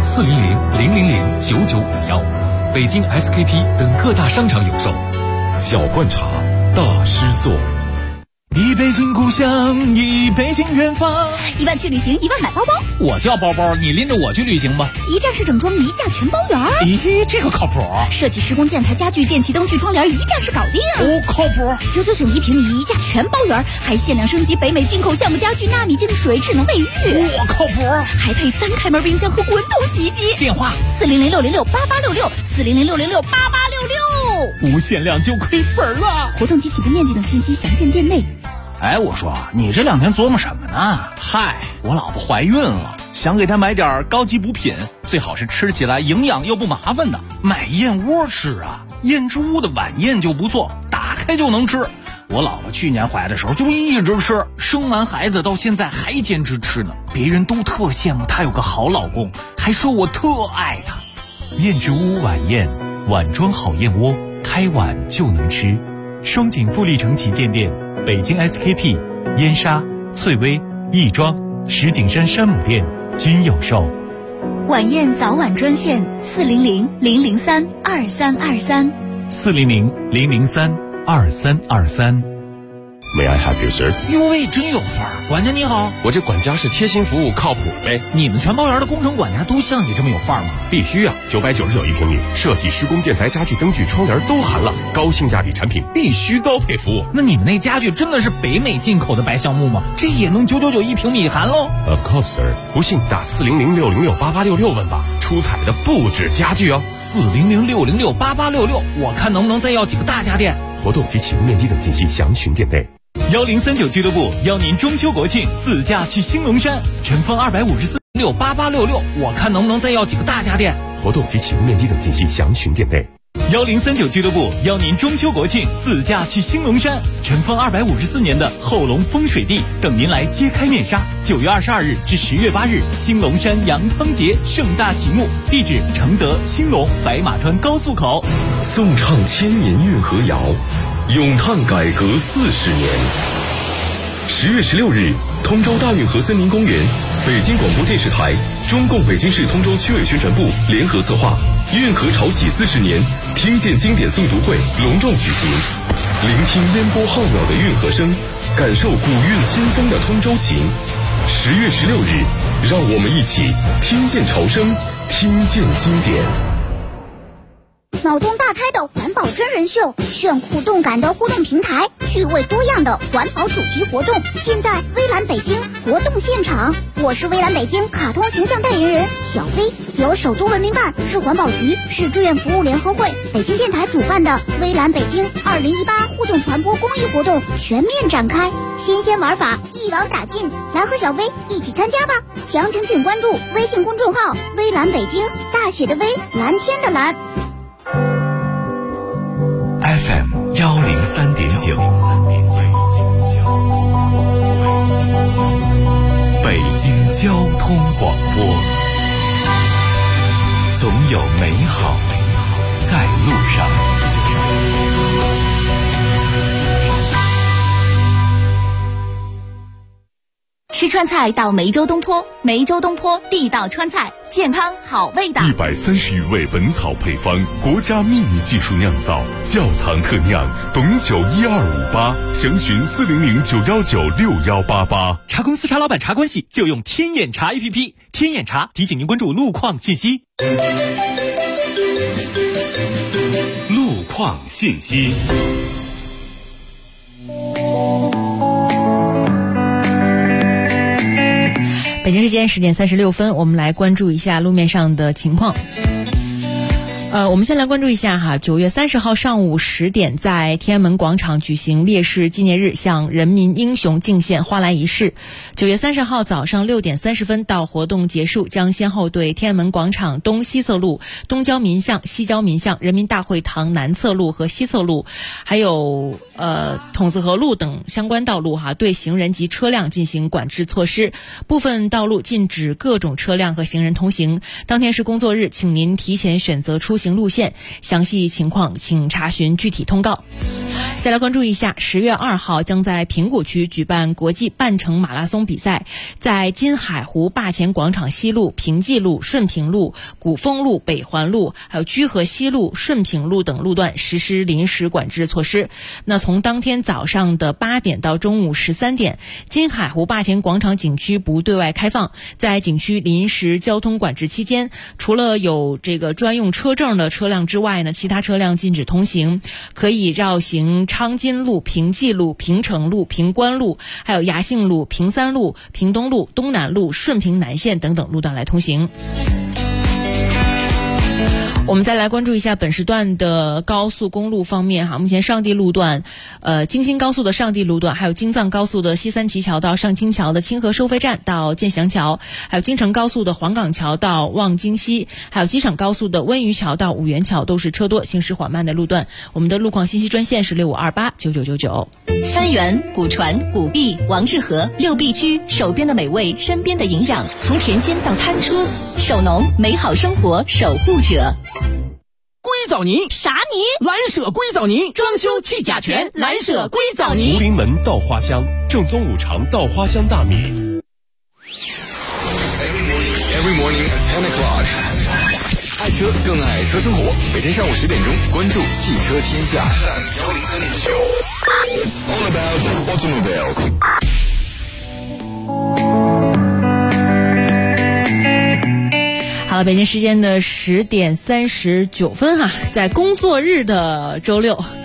400-000-9951，北京 SKP 等各大商场有售。 小灌茶大师座。 一杯敬故乡，一杯敬远方。 1万去旅行，1万买包包。 我叫包包，你拎着我去旅行吧。 一站式整装，一价全包圆。 咦，这个靠谱。 设计、施工、建材、家具、电器、灯具、窗帘，一站式搞定。 哦，靠谱。 999一平米，一价全包圆，还限量升级北美进口橡木家具、纳米净水、智能卫浴。 我靠谱。 还配3开门冰箱和滚筒洗衣机。 电话 400-606-8866，400-606-8866。 无限量就亏本了。 活动及起步面积等信息详见店内。 哎，我说你这2天琢磨什么呢？嗨，我老婆怀孕了，想给她买点高级补品，最好是吃起来营养又不麻烦的。买燕窝吃啊，燕之屋的晚宴就不错，打开就能吃。我老婆去年怀的时候就一直吃，生完孩子到现在还坚持吃呢。别人都特羡慕她有个好老公，还说我特爱她。燕之屋晚宴，碗装好燕窝，开碗就能吃。双井富力城旗舰店，北京 SKP、燕莎、翠微、亦庄、石景山山姆店均有售。 晚宴早晚专线400-003-2323。 400-003-2323。 May I help you, sir？ 哟喂，真有范儿！管家你好， 我这管家是贴心服务，靠谱呗。 你们全包园的工程管家都像你这么有范儿吗？ 必须啊，999一平米，设计、施工、建材、家具、灯具、窗帘都含了，高性价比产品，必须高配服务。 那你们那家具真的是北美进口的白橡木吗？这也能999一平米含喽 ？Of course, sir。不信打400-606-8866问吧，出彩的不止家具哦。 400-606-8866，我看能不能再要几个大家电。 活动及起步面积等信息详询店内。 1039俱乐部邀您中秋国庆自驾去兴隆山，晨风254-8866，我看能不能再要几个大家电。 活动及起步面积等信息详询店内。 1039俱乐部邀您中秋国庆自驾去兴隆山，尘封254年的后龙风水地等您来揭开面纱。9月22日至10月8日，兴隆山阳康节盛大启幕，地址承德、兴隆、白马川高速口。 颂唱千年运河谣，咏叹改革40年。10月16日，通州大运河森林公园，北京广播电视台、中共北京市通州区委宣传部联合策划运河潮起40年听见经典诵读会隆重举行，聆听烟波浩渺的运河声，感受古韵新风的通州情。10月16日，让我们一起听见潮声，听见经典。 脑洞大开的环保真人秀，炫酷动感的互动平台，趣味多样的环保主题活动，现在微蓝北京活动现场。我是微蓝北京卡通形象代言人小飞，由首都文明办、市环保局、市志愿服务联合会、北京电台主办的微蓝北京2018互动传播公益活动全面展开，新鲜玩法一网打尽，来和小飞一起参加吧！详情请关注微信公众号微蓝北京，大写的微，蓝天的蓝。 FM 103.9，北京交通广播，总有美好在路上。 吃川菜到梅州东坡，梅州东坡地道川菜，健康好味道。 130余味本草配方，国家秘密技术酿造，窖藏特酿，董酒12588，详询40091961188。 茶公司茶老板茶关系就用天眼茶 APP， 天眼茶提醒您关注路况信息。 路况信息。 北京时间10点36分，我们来关注一下路面上的情况。我们先来关注一下哈，9月30号上午10点，在天安门广场举行烈士纪念日向人民英雄敬献花篮仪式。9月30号早上6点30分到活动结束，将先后对天安门广场东西侧路、东郊民巷、西郊民巷、人民大会堂南侧路和西侧路，还有筒子河路等相关道路哈，对行人及车辆进行管制措施。部分道路禁止各种车辆和行人通行。当天是工作日，请您提前选择出行路线，详细情况请查询具体通告。再来关注一下，10月2号将在平谷区举办国际半程马拉松比赛，在金海湖坝前广场西路、平济路、顺平路、古风路、北环路，还有居河西路、顺平路等路段实施临时管制措施。那从当天早上的8点到中午13点，金海湖坝前广场景区不对外开放。在景区临时交通管制期间，除了有这个专用车证的车辆之外呢，其他车辆禁止通行，可以绕行昌金路、平济路、平城路、平关路，还有牙杏路、平三路、平东路、东南路、顺平南线等等路段来通行。我们再来关注一下本时段的高速公路方面哈，目前上地路段，京新高速的上地路段，还有京藏高速的西三旗桥到上京桥的清河收费站到建祥桥，还有京承高速的黄岗桥到望京西，还有机场高速的温榆桥到五原桥都是车多行驶缓慢的路段。我们的路况信息专线是65289999。 三元、古传、古碧、王致和六必居，手边的美味，身边的营养，从甜心到餐车，手农美好生活守护者。 硅藻泥啥泥？ 蓝舍硅藻泥，装修去甲醛，蓝舍硅藻泥。 福临门稻花香，正宗五常稻花香大米。 Every morning at 10 o'clock， 爱车更爱车生活。每天上午10点钟，关注汽车天下。It's all about automobiles。 好了，北京时间的10点39分哈，在工作日的周六，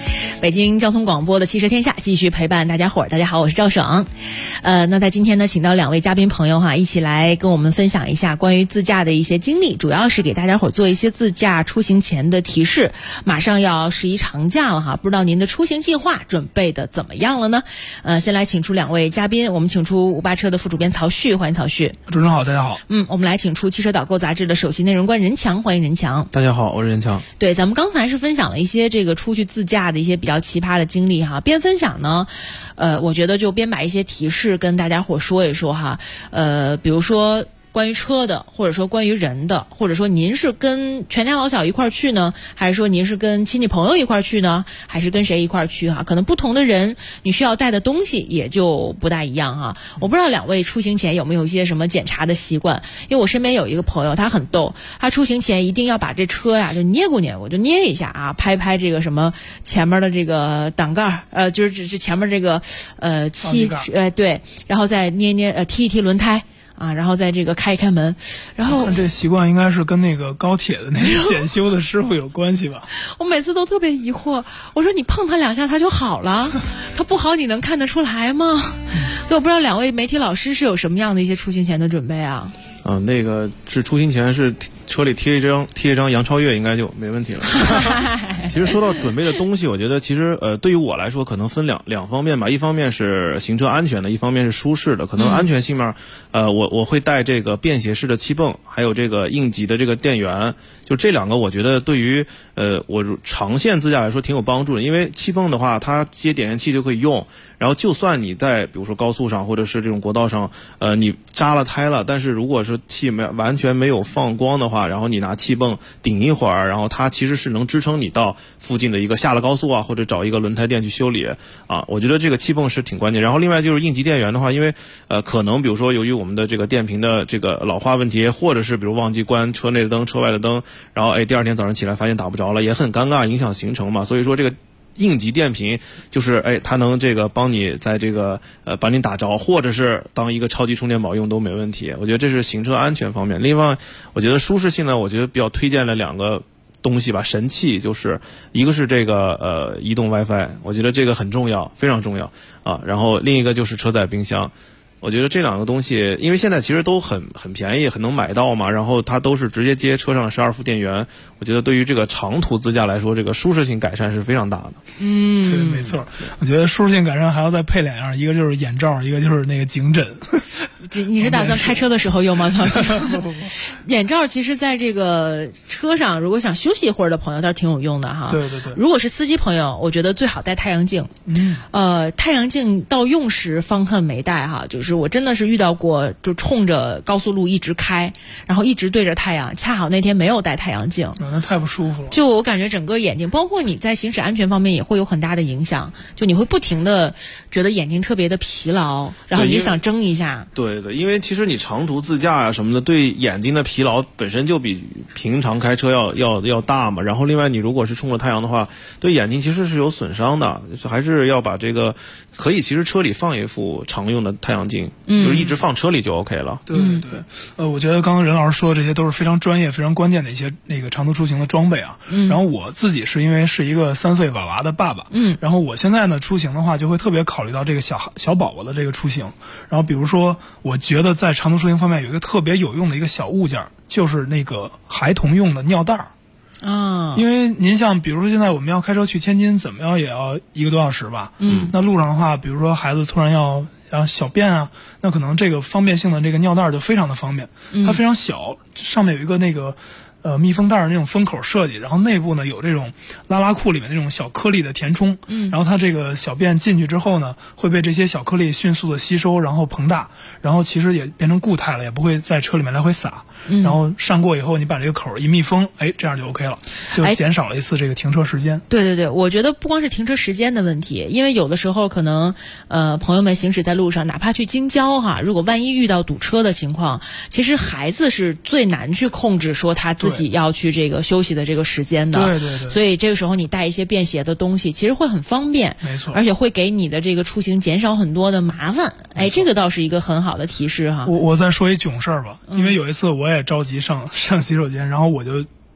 北京交通广播的汽车天下继续陪伴大家伙儿。大家好，我是赵省。那在今天呢，请到2位嘉宾朋友哈，一起来跟我们分享一下关于自驾的一些经历，主要是给大家伙儿做一些自驾出行前的提示。马上要11长假了哈，不知道您的出行计划准备的怎么样了呢？先来请出2位嘉宾，我们请出588车的副主编曹旭，欢迎曹旭。 主持人好，大家好。 我们来请出汽车导购杂志的首席内容官任强，欢迎任强。 大家好，我是任强。 对，咱们刚才是分享了一些这个出去自驾的一些比较奇葩的经历哈，边分享呢，我觉得就边把一些提示跟大家伙说一说哈，比如说关于车的，或者说关于人的，或者说您是跟全家老小一块儿去呢，还是说您是跟亲戚朋友一块儿去呢，还是跟谁一块儿去哈？可能不同的人，你需要带的东西也就不大一样哈。我不知道2位出行前有没有一些什么检查的习惯？因为我身边有一个朋友，他很逗，他出行前一定要把这车呀就捏过，就捏一下啊，拍这个什么前面的这个挡盖就是前面这个漆对，然后再捏踢一踢轮胎。然后再这个开一开门，然后这习惯应该是跟那个高铁的那个检修的师傅有关系吧？ 我每次都特别疑惑，我说你碰它2下它就好了，它不好你能看得出来吗？所以我不知道2位媒体老师是有什么样的一些出行前的准备啊？ 那个是出行前是车里贴一张杨超越，应该就没问题了。其实说到准备的东西，我觉得其实对于我来说可能分两方面吧，一方面是行车安全的，一方面是舒适的。可能安全性面，我会带这个便携式的气泵，还有这个应急的这个电源。就这2个，我觉得对于我长线自驾来说挺有帮助的。因为气泵的话，它接点烟器就可以用，然后就算你在比如说高速上或者是这种国道上，你扎了胎了，但是如果是气完全没有放光的话，然后你拿气泵顶一会儿，然后它其实是能支撑你到附近的一个下了高速啊，或者找一个轮胎店去修理啊。我觉得这个气泵是挺关键。然后另外就是应急电源的话，因为可能比如说由于我们的这个电瓶的这个老化问题，或者是比如忘记关车内的灯、车外的灯，然后第2天早上起来发现打不着了，也很尴尬，影响行程嘛。所以说这个应急电瓶就是它能这个帮你在这个把你打着，或者是当一个超级充电宝用都没问题。我觉得这是行车安全方面。另外我觉得舒适性呢，我觉得比较推荐了2个东西吧，神器，就是一个是这个移动 WiFi， 我觉得这个很重要，非常重要啊。然后另一个就是车载冰箱。我觉得这2个东西，因为现在其实都很便宜，很能买到嘛，然后它都是直接接车上12伏电源。我觉得对于这个长途自驾来说，这个舒适性改善是非常大的。 对，没错。我觉得舒适性改善还要再配2样，一个就是眼罩，一个就是那个颈枕。 你是打算开车的时候用吗？眼罩其实在这个车上，如果想休息一会儿的朋友，倒是挺有用的哈。 对。 如果是司机朋友，我觉得最好带太阳镜。太阳镜到用时方恨没带哈，就是我真的是遇到过，就冲着高速路一直开，然后一直对着太阳，恰好那天没有带太阳镜， 那太不舒服了。 就我感觉整个眼睛，包括你在行驶安全方面也会有很大的影响，就你会不停的觉得眼睛特别的疲劳，然后你想睁一下。 对，因为其实你长途自驾什么的，对眼睛的疲劳本身就比平常开车要大嘛。然后另外你如果是冲着太阳的话，对眼睛其实是有损伤的，还是要把这个可以其实车里放一副常用的太阳镜，就是一直放车里就 OK 了。 对。我觉得刚刚任老师说的这些都是非常专业、非常关键的一些那个长途出行的装备啊。然后我自己是因为是一个3岁娃娃的爸爸，然后我现在呢出行的话就会特别考虑到这个小宝宝的这个出行。然后比如说，我觉得在长途出行方面有一个特别有用的一个小物件，就是那个孩童用的尿袋儿。因为您像比如说现在我们要开车去天津，怎么样也要1个多小时吧。那路上的话，比如说孩子突然要小便啊，那可能这个方便性的这个尿袋就非常的方便。它非常小，上面有一个那个密封袋的那种封口设计，然后内部呢有这种拉库里面那种小颗粒的填充，然后它这个小便进去之后呢，会被这些小颗粒迅速的吸收，然后膨大，然后其实也变成固态了，也不会在车里面来回洒。然后上过以后，你把这个口一密封，这样就 OK 了，就减少了一次这个停车时间。 对，我觉得不光是停车时间的问题，因为有的时候可能朋友们行驶在路上，哪怕去京郊哈，如果万一遇到堵车的情况，其实孩子是最难去控制说他自己要去这个休息的这个时间的。 对。 所以这个时候你带一些便携的东西，其实会很方便， 没错， 而且会给你的这个出行减少很多的麻烦。这个倒是一个很好的提示哈。 我再说一囧事儿吧，因为有一次我也着急上洗手间，然后我就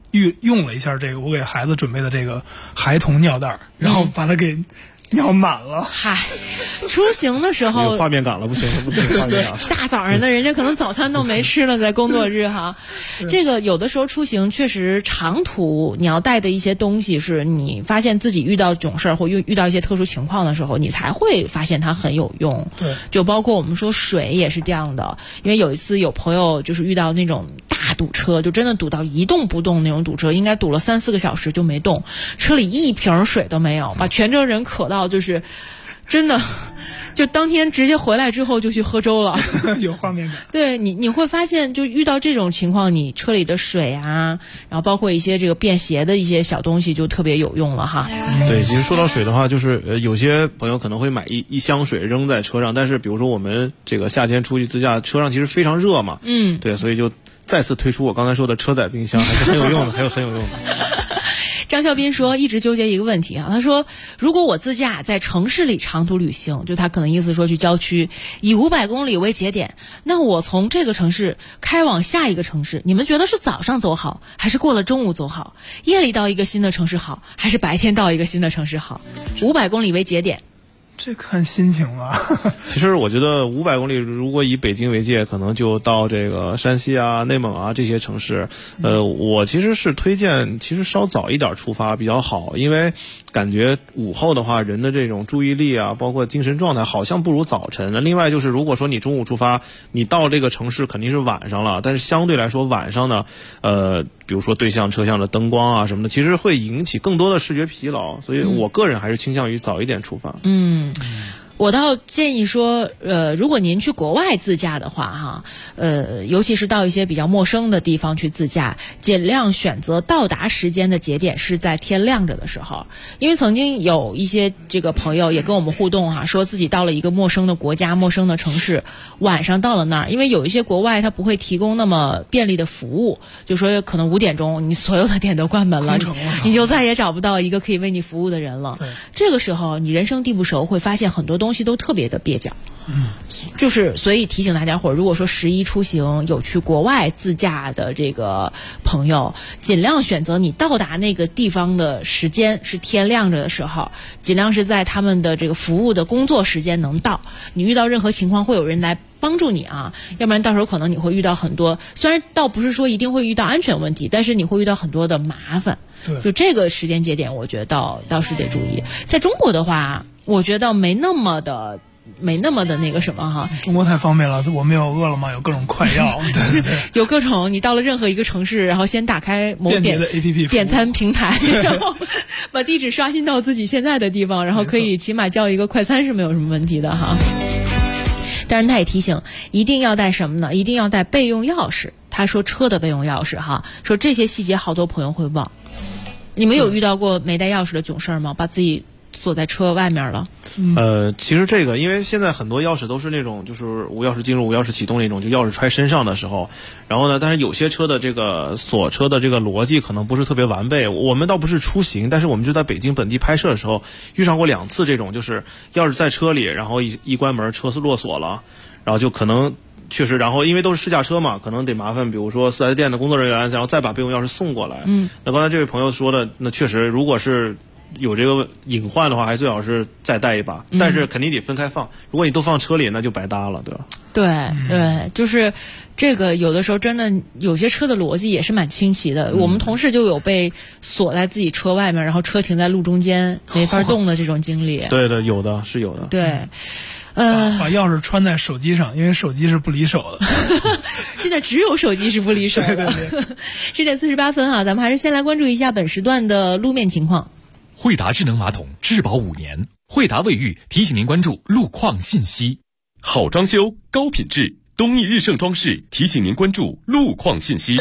用了一下这个我给孩子准备的这个孩童尿袋，然后把它给尿满了。 嗨，出行的时候有画面感了，不行，不可以画面感。 大早上的人家可能早餐都没吃呢，在工作日哈。这个有的时候出行确实长途你要带的一些东西，是你发现自己遇到囧事儿或遇到一些特殊情况的时候，你才会发现它很有用。 对， 就包括我们说水也是这样的，因为有一次有朋友就是遇到那种大堵车，就真的堵到一动不动那种堵车，应该堵了3-4个小时就没动，车里一瓶水都没有，把全车人渴到就是真的，就当天直接回来之后就去喝粥了。 有画面感。 对，你会发现，就遇到这种情况，你车里的水啊，然后包括一些这个便携的一些小东西，就特别有用了哈。 对，其实说到水的话，就是有些朋友可能会买一箱水扔在车上，但是比如说我们这个夏天出去自驾，车上其实非常热嘛。对，所以就再次推出我刚才说的车载冰箱，还是很有用的，还有很有用的。 张孝斌说，一直纠结一个问题啊，他说，如果我自驾在城市里长途旅行，就他可能意思说去郊区，以500公里为节点，那我从这个城市开往下一个城市，你们觉得是早上走好，还是过了中午走好？夜里到一个新的城市好，还是白天到一个新的城市好？500公里为节点。 这看心情了。 其实我觉得500公里，如果以北京为界，可能就到这个山西啊、内蒙啊这些城市。我其实是推荐，其实稍早一点出发比较好，因为感觉午后的话，人的这种注意力啊，包括精神状态，好像不如早晨。另外就是，如果说你中午出发，你到这个城市肯定是晚上了，但是相对来说晚上呢，比如说对向车厢的灯光啊什么的，其实会引起更多的视觉疲劳，所以我个人还是倾向于早一点出发。 我倒建议说，如果您去国外自驾的话，哈，尤其是到一些比较陌生的地方去自驾，尽量选择到达时间的节点是在天亮着的时候。因为曾经有一些这个朋友也跟我们互动哈，说自己到了一个陌生的国家、陌生的城市，晚上到了那儿，因为有一些国外它不会提供那么便利的服务，就说可能5点钟你所有的店都关门了，你就再也找不到一个可以为你服务的人了。这个时候你人生地不熟，会发现很多东西都特别的蹩脚。就是所以提醒大家伙，如果说11出行有去国外自驾的这个朋友，尽量选择你到达那个地方的时间是天亮着的时候，尽量是在他们的这个服务的工作时间能到。你遇到任何情况会有人来帮助你啊，要不然到时候可能你会遇到很多，虽然倒不是说一定会遇到安全问题，但是你会遇到很多的麻烦。 对， 就这个时间节点，我觉得倒是得注意。在中国的话，我觉得没那么的那个什么哈。 中国太方便了，我们有饿了么，有各种快药，对， 有各种，你到了任何一个城市，然后先打开某便捷的 APP 点餐平台，然后把地址刷新到自己现在的地方，然后可以起码叫一个快餐是没有什么问题的哈。但是他也提醒，一定要带什么呢？一定要带备用钥匙。他说车的备用钥匙哈，说这些细节好多朋友会忘。你们有遇到过没带钥匙的囧事儿吗？把自己锁在车外面了。 其实这个，因为现在很多钥匙都是那种，就是无钥匙进入、无钥匙启动那种，就钥匙揣身上的时候。然后呢，但是有些车的这个锁车的这个逻辑可能不是特别完备。我们倒不是出行，但是我们就在北京本地拍摄的时候遇上过2次这种，就是钥匙在车里，然后一关门，车是落锁了，然后就可能确实，然后因为都是试驾车嘛，可能得麻烦，比如说4S店的工作人员，然后再把备用钥匙送过来。那刚才这位朋友说的，那确实，如果是有这个隐患的话，还最好是再带一把，但是肯定得分开放。如果你都放车里，那就白搭了，对吧？ 对，就是这个有的时候真的有些车的逻辑也是蛮清奇的。我们同事就有被锁在自己车外面，然后车停在路中间没法动的这种经历。 对，有的是有的。 对。 把钥匙穿在手机上，因为手机是不离手的。 现在只有手机是不离手的。10点48分啊，咱们还是先来关注一下本时段的路面情况。 惠达智能马桶质保5年，惠达卫浴提醒您关注路况信息。 好装修，高品质，东义日盛装饰提醒您关注路况信息。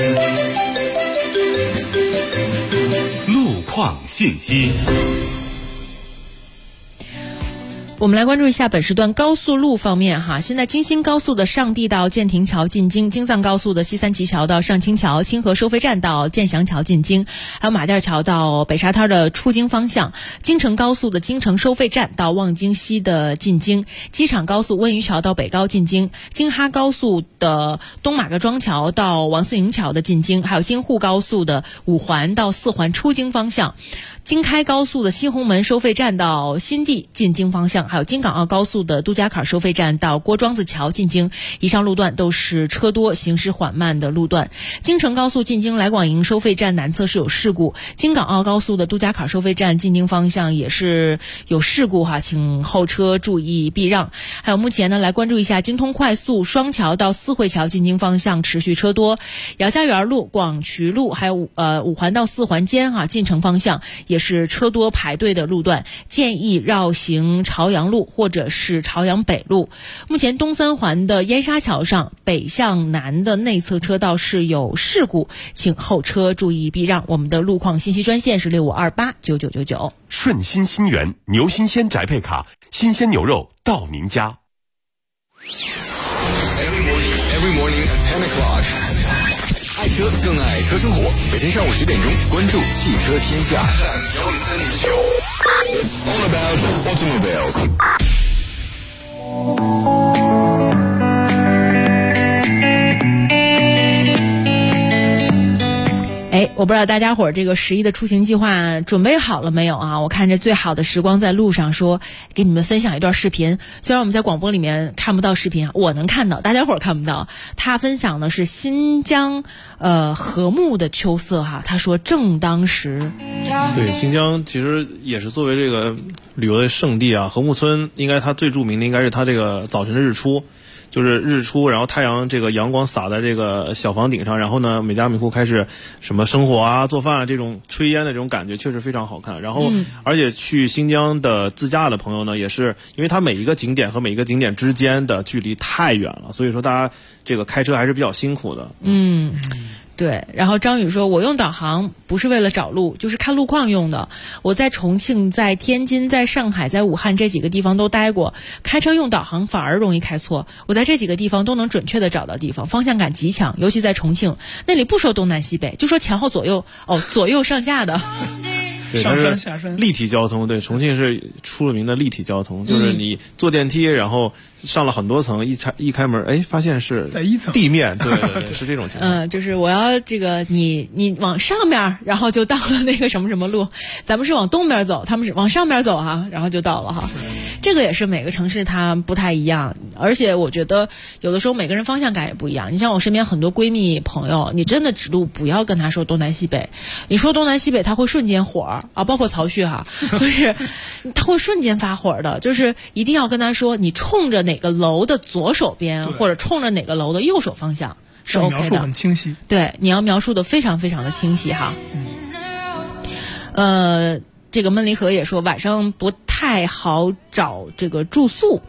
路况信息。 我们来关注一下本时段高速路方面哈。现在京新高速的上地到建亭桥进京，京藏高速的西三旗桥到上清桥，清河收费站到建祥桥进京，还有马甸桥到北沙滩的出京方向，京承高速的京承收费站到望京西的进京，机场高速温榆桥到北高进京，京哈高速的东马各庄桥到王四营桥的进京，还有京沪高速的五环到四环出京方向，京开高速的西红门收费站到新地进京方向，还有京港澳高速的杜家坎收费站到郭庄子桥进京，以上路段都是车多行驶缓慢的路段。京承高速进京来广营收费站南侧是有事故，京港澳高速的杜家坎收费站进京方向也是有事故哈，请后车注意避让。还有目前呢，来关注一下京通快速双桥到四惠桥进京方向持续车多，姚家园路、广渠路还有五环到四环间哈，进城方向也是车多排队的路段，建议绕行朝阳路或者是朝阳北路。目前东三环的燕沙桥上北向南的内侧车道是有事故，请后车注意避让。我们的路况信息专线是65289999。 顺心新源牛新鲜宅配卡，新鲜牛肉到您家。 Every morning at 10 o'clock. 爱车更爱车生活，每天上午10点钟，关注汽车天下。It's all about automobiles. 我不知道大家伙儿这个11的出行计划准备好了没有啊？我看着最好的时光在路上说给你们分享一段视频，虽然我们在广播里面看不到视频，我能看到，大家伙儿看不到。他分享的是新疆禾木的秋色哈，他说正当时。 对，新疆其实也是作为这个旅游的胜地啊，禾木村应该它最著名的应该是它这个早晨的日出。就是日出，然后太阳这个阳光洒在这个小房顶上，然后呢每家每户开始什么生火啊、做饭啊，这种炊烟的这种感觉确实非常好看。然后而且去新疆的自驾的朋友呢，也是因为它每一个景点和每一个景点之间的距离太远了，所以说大家这个开车还是比较辛苦的。 对，然后张宇说，我用导航不是为了找路，就是看路况用的。我在重庆、在天津、在上海、在武汉这几个地方都待过，开车用导航反而容易开错。我在这几个地方都能准确的找到地方，方向感极强，尤其在重庆，那里不说东南西北，就说前后左右，左右上下的。 对， 上山下山， 立体交通。对，重庆是出了名的立体交通，就是你坐电梯，然后上了很多层，一开门，哎，发现是在一层地面，对对对，是这种情况。 就是我要这个你往上面，然后就到了那个什么什么路，咱们是往东边走，他们是往上边走哈，然后就到了哈。这个也是每个城市它不太一样，而且我觉得有的时候每个人方向感也不一样。你像我身边很多闺蜜朋友，你真的指路不要跟她说东南西北，你说东南西北，她会瞬间火啊，包括曹旭哈，就是她会瞬间发火的，就是一定要跟她说，你冲着哪个楼的左手边，或者冲着哪个楼的右手方向是 OK 的， 描述很清晰。 对，你要描述的非常非常的清晰哈。这个闷离河也说晚上不太好找这个住宿。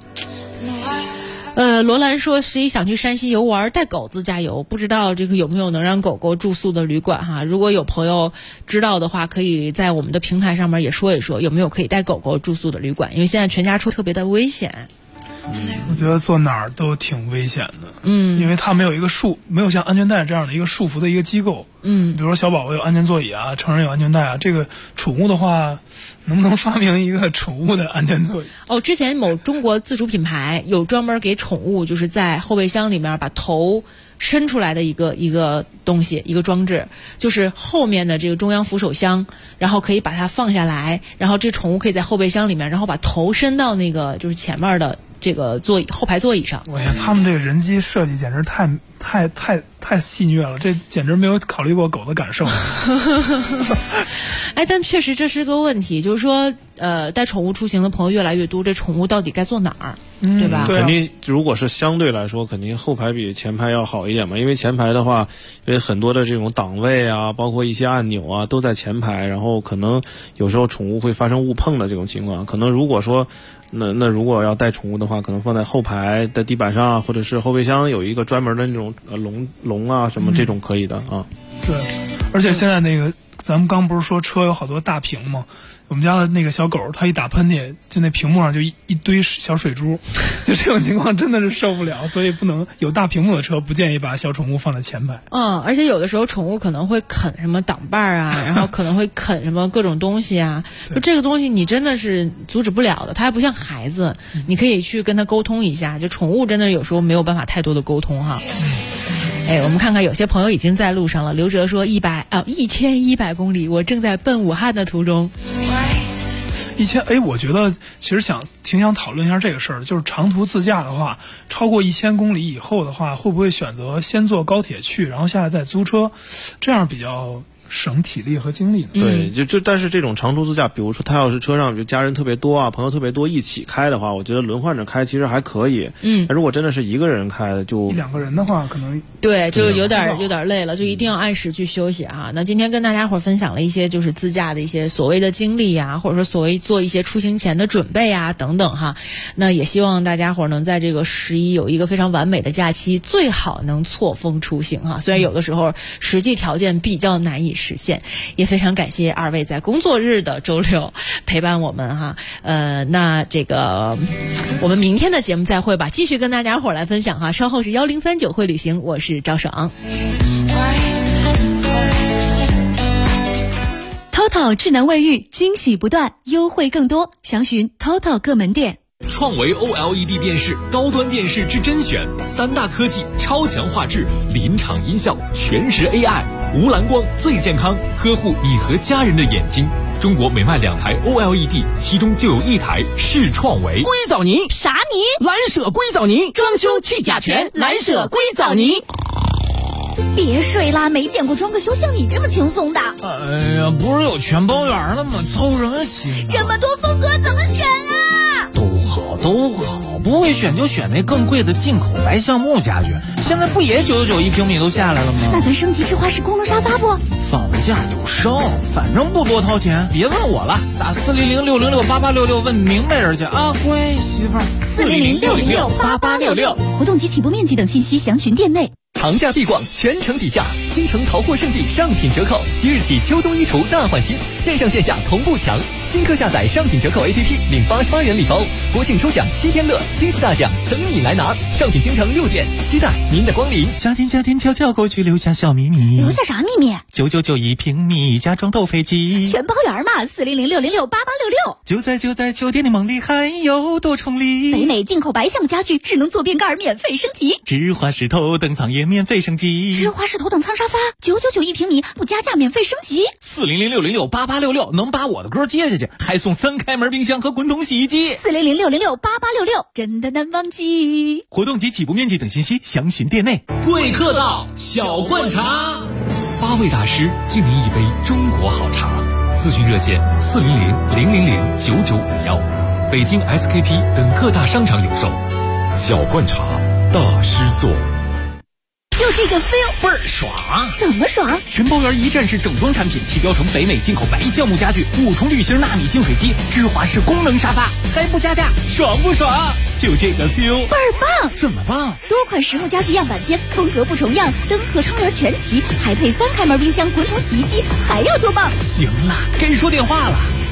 罗兰说11想去山西游玩，带狗自驾游，不知道这个有没有能让狗狗住宿的旅馆哈？如果有朋友知道的话，可以在我们的平台上面也说一说，有没有可以带狗狗住宿的旅馆？因为现在全家出特别的危险。 我觉得坐哪儿都挺危险的，因为它没有像安全带这样的一个束缚的一个机构，比如说小宝宝有安全座椅啊，成人有安全带啊，这个宠物的话，能不能发明一个宠物的安全座椅？ 之前某中国自主品牌有专门给宠物就是在后备箱里面把头伸出来的一个东西，一个装置，就是后面的这个中央扶手箱，然后可以把它放下来，然后这宠物可以在后备箱里面，然后把头伸到那个就是前面的这个后排座椅上。 我呀，他们这个人机设计简直太戏谑了，这简直没有考虑过狗的感受。 但确实这是个问题，就是说带宠物出行的朋友越来越多，这宠物到底该坐哪儿，对吧？ 肯定如果是相对来说，肯定后排比前排要好一点嘛，因为前排的话，因为很多的这种档位啊，包括一些按钮啊都在前排，然后可能有时候宠物会发生误碰的这种情况，可能如果说那如果要带宠物的话，可能放在后排的地板上，或者是后备箱有一个专门的那种笼啊什么这种可以的啊。 对，而且现在那个咱们刚不是说车有好多大屏吗？我们家的那个小狗，它一打喷嚏，就那屏幕上就一堆小水珠，就这种情况真的是受不了，所以不能有大屏幕的车不建议把小宠物放在前排。 而且有的时候宠物可能会啃什么挡把啊，然后可能会啃什么各种东西啊，就这个东西你真的是阻止不了的，它还不像孩子，你可以去跟它沟通一下，就宠物真的有时候没有办法太多的沟通哈。我们看看有些朋友已经在路上了。刘哲说1100公里，我正在奔武汉的途中。 我觉得其实挺想讨论一下这个事儿，就是长途自驾的话，超过1000公里以后的话，会不会选择先坐高铁去，然后下来再租车，这样比较省体力和精力呢？ 对，但是这种长途自驾，比如说他要是车上就家人特别多啊，朋友特别多一起开的话，我觉得轮换着开其实还可以。但如果真的是一个人开，就 1-2个人的话，可能对就有点累了，就一定要按时去休息啊。那今天跟大家伙分享了一些就是自驾的一些所谓的经历啊，或者说所谓做一些出行前的准备啊等等哈。那也希望大家伙能在这个11有一个非常完美的假期，最好能错峰出行哈。虽然有的时候实际条件比较难以实现，也非常感谢二位在工作日的周六陪伴我们哈。那这个我们明天的节目再会吧，继续跟大家伙来分享哈。稍后是1039会旅行，我是赵爽。 TOTO 智能卫浴，惊喜不断，优惠更多，详询 TOTO 各门店。 创维 OLED 电视，高端电视之甄选，3大科技，超强画质，临场音效，全时 AI， 无蓝光最健康，呵护你和家人的眼睛。中国每卖2台 OLED， 其中就有1台是创维。 硅藻泥啥泥？ 蓝舍硅藻泥，装修去甲醛，蓝舍硅藻泥。 别睡啦，没见过装个修像你这么轻松的。 哎呀，不是有全包圆了吗？操什么心啊？ 这么多风格怎么选啊？ 都好，不会选就选那更贵的进口白橡木家具，现在不也999一平米都下来了吗？ 那咱升级智华式功能沙发不？ 放了假就升，反正不多掏钱。别问我了，打400-606-8866问明白人去啊，乖媳妇儿。 400-606-8866，活动及起步面积等信息详询店内。 长假必逛，全程底价，京城淘货圣地上品折扣，即日起秋冬衣橱大换新，线上线下同步抢。新客下载上品折扣 APP 领88元礼包，国庆抽奖7天乐，惊喜大奖等你来拿。上品京城6店，期待您的光临。 夏天悄悄过去，留下小秘密。 留下啥秘密 ？999一平米，家装斗飞机， 全包圆嘛！400-606-8866， 就在秋天的梦里，还有多重礼。 北美进口白橡木家具，智能坐便盖免费升级， 智华式头等舱也免费升级， 智华式头等舱沙发999一平米，不加价免费升级。 400-606-8866，能把我的歌接下去，还送3开门冰箱和滚筒洗衣机。 400-606-8866，真的难忘记。 活动及起步面积等信息详询店内。 贵客到，小灌茶，8位大师敬您一杯中国好茶。咨询热线400-000-9951，北京 SKP 等各大商场有售。 小灌茶，大师做。 就这个 feel 倍儿爽！ 怎么爽？ 全包圆一站式整装产品，提标成北美进口白橡木家具，5重滤芯纳米净水机，智华式功能沙发，还不加价，爽不爽？就这个 feel 倍儿棒！ 怎么棒？ 多款实木家具样板间，风格不重样，灯和窗帘全齐，还配3开门冰箱、滚筒洗衣机，还要多棒？ 行了，该说电话了。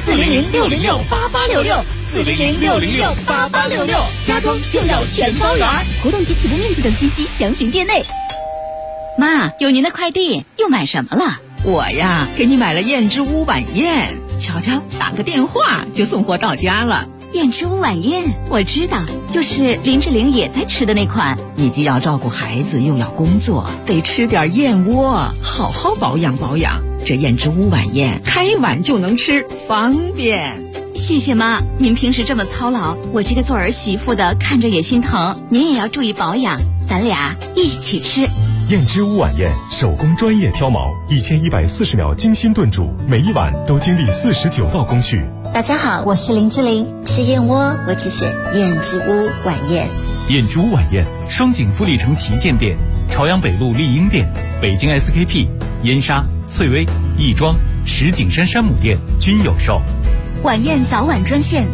400-606-8866，400-606-8866，家装就要全包圆。活动及起步面积等信息详询店内。 妈，有您的快递，又买什么了？我呀，给你买了燕之屋晚宴，瞧瞧，打个电话就送货到家了。 燕之屋晚宴，我知道，就是林志玲也在吃的那款。 你既要照顾孩子，又要工作，得吃点燕窝，好好保养保养。这燕之屋晚宴，开碗就能吃，方便。 谢谢妈，您平时这么操劳，我这个做儿媳妇的看着也心疼。您也要注意保养，咱俩一起吃。 燕之屋晚宴，手工专业挑毛，1140秒精心炖煮，每一碗都经历49道工序。 大家好，我是林志玲，吃燕窝我只选燕之屋晚宴。 燕之屋晚宴，双井富力城旗舰店、朝阳北路丽婴店、北京 SKP、燕莎、翠微、亦庄、石景山山姆店均有售。 晚宴早晚专线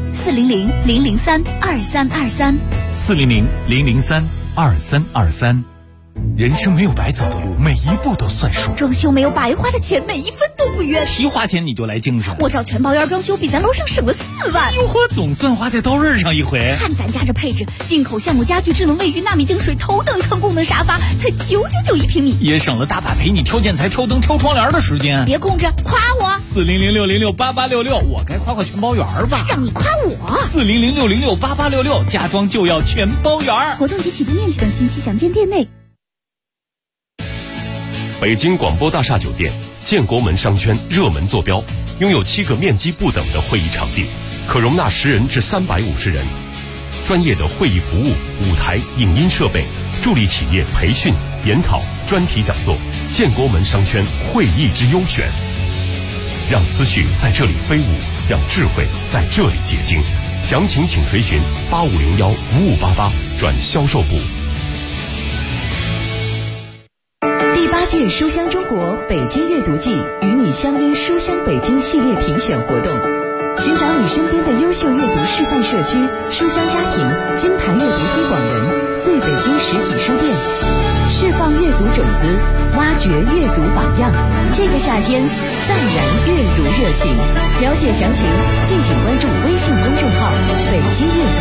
400-003-2323， 400-003-2323。 人生没有白走的路，每一步都算数。 装修没有白花的钱，每一分都不冤。 提花钱你就来精神， 我找全包院装修，比咱楼上省了4万。 哟呵，总算花在刀刃上一回。 看咱家这配置，进口橡木家具、智能卫浴、纳米净水、头等舱功能沙发，才999一平米， 也省了大把陪你挑建材、挑灯、挑窗帘的时间。 别空着，夸我 ！4006068866，我该夸全包园吧？ 让你夸我 ！4006068866，家装就要全包园。 活动及起步面积等信息详见店内。 北京广播大厦酒店建国门商圈热门坐标，拥有7个面积不等的会议场地，可容纳10人至350人。专业的会议服务、舞台、影音设备，助力企业培训、研讨、专题讲座。建国门商圈会议之优选，让思绪在这里飞舞，让智慧在这里结晶。详情请垂询8501-5588转销售部。 第8届书香中国北京阅读季与你相约书香北京系列评选活动，寻找你身边的优秀阅读示范社区、书香家庭、金牌阅读推广人、最北京实体书店，释放阅读种子，挖掘阅读榜样。这个夏天再燃阅读热情。了解详情，敬请关注微信公众号“北京阅读”。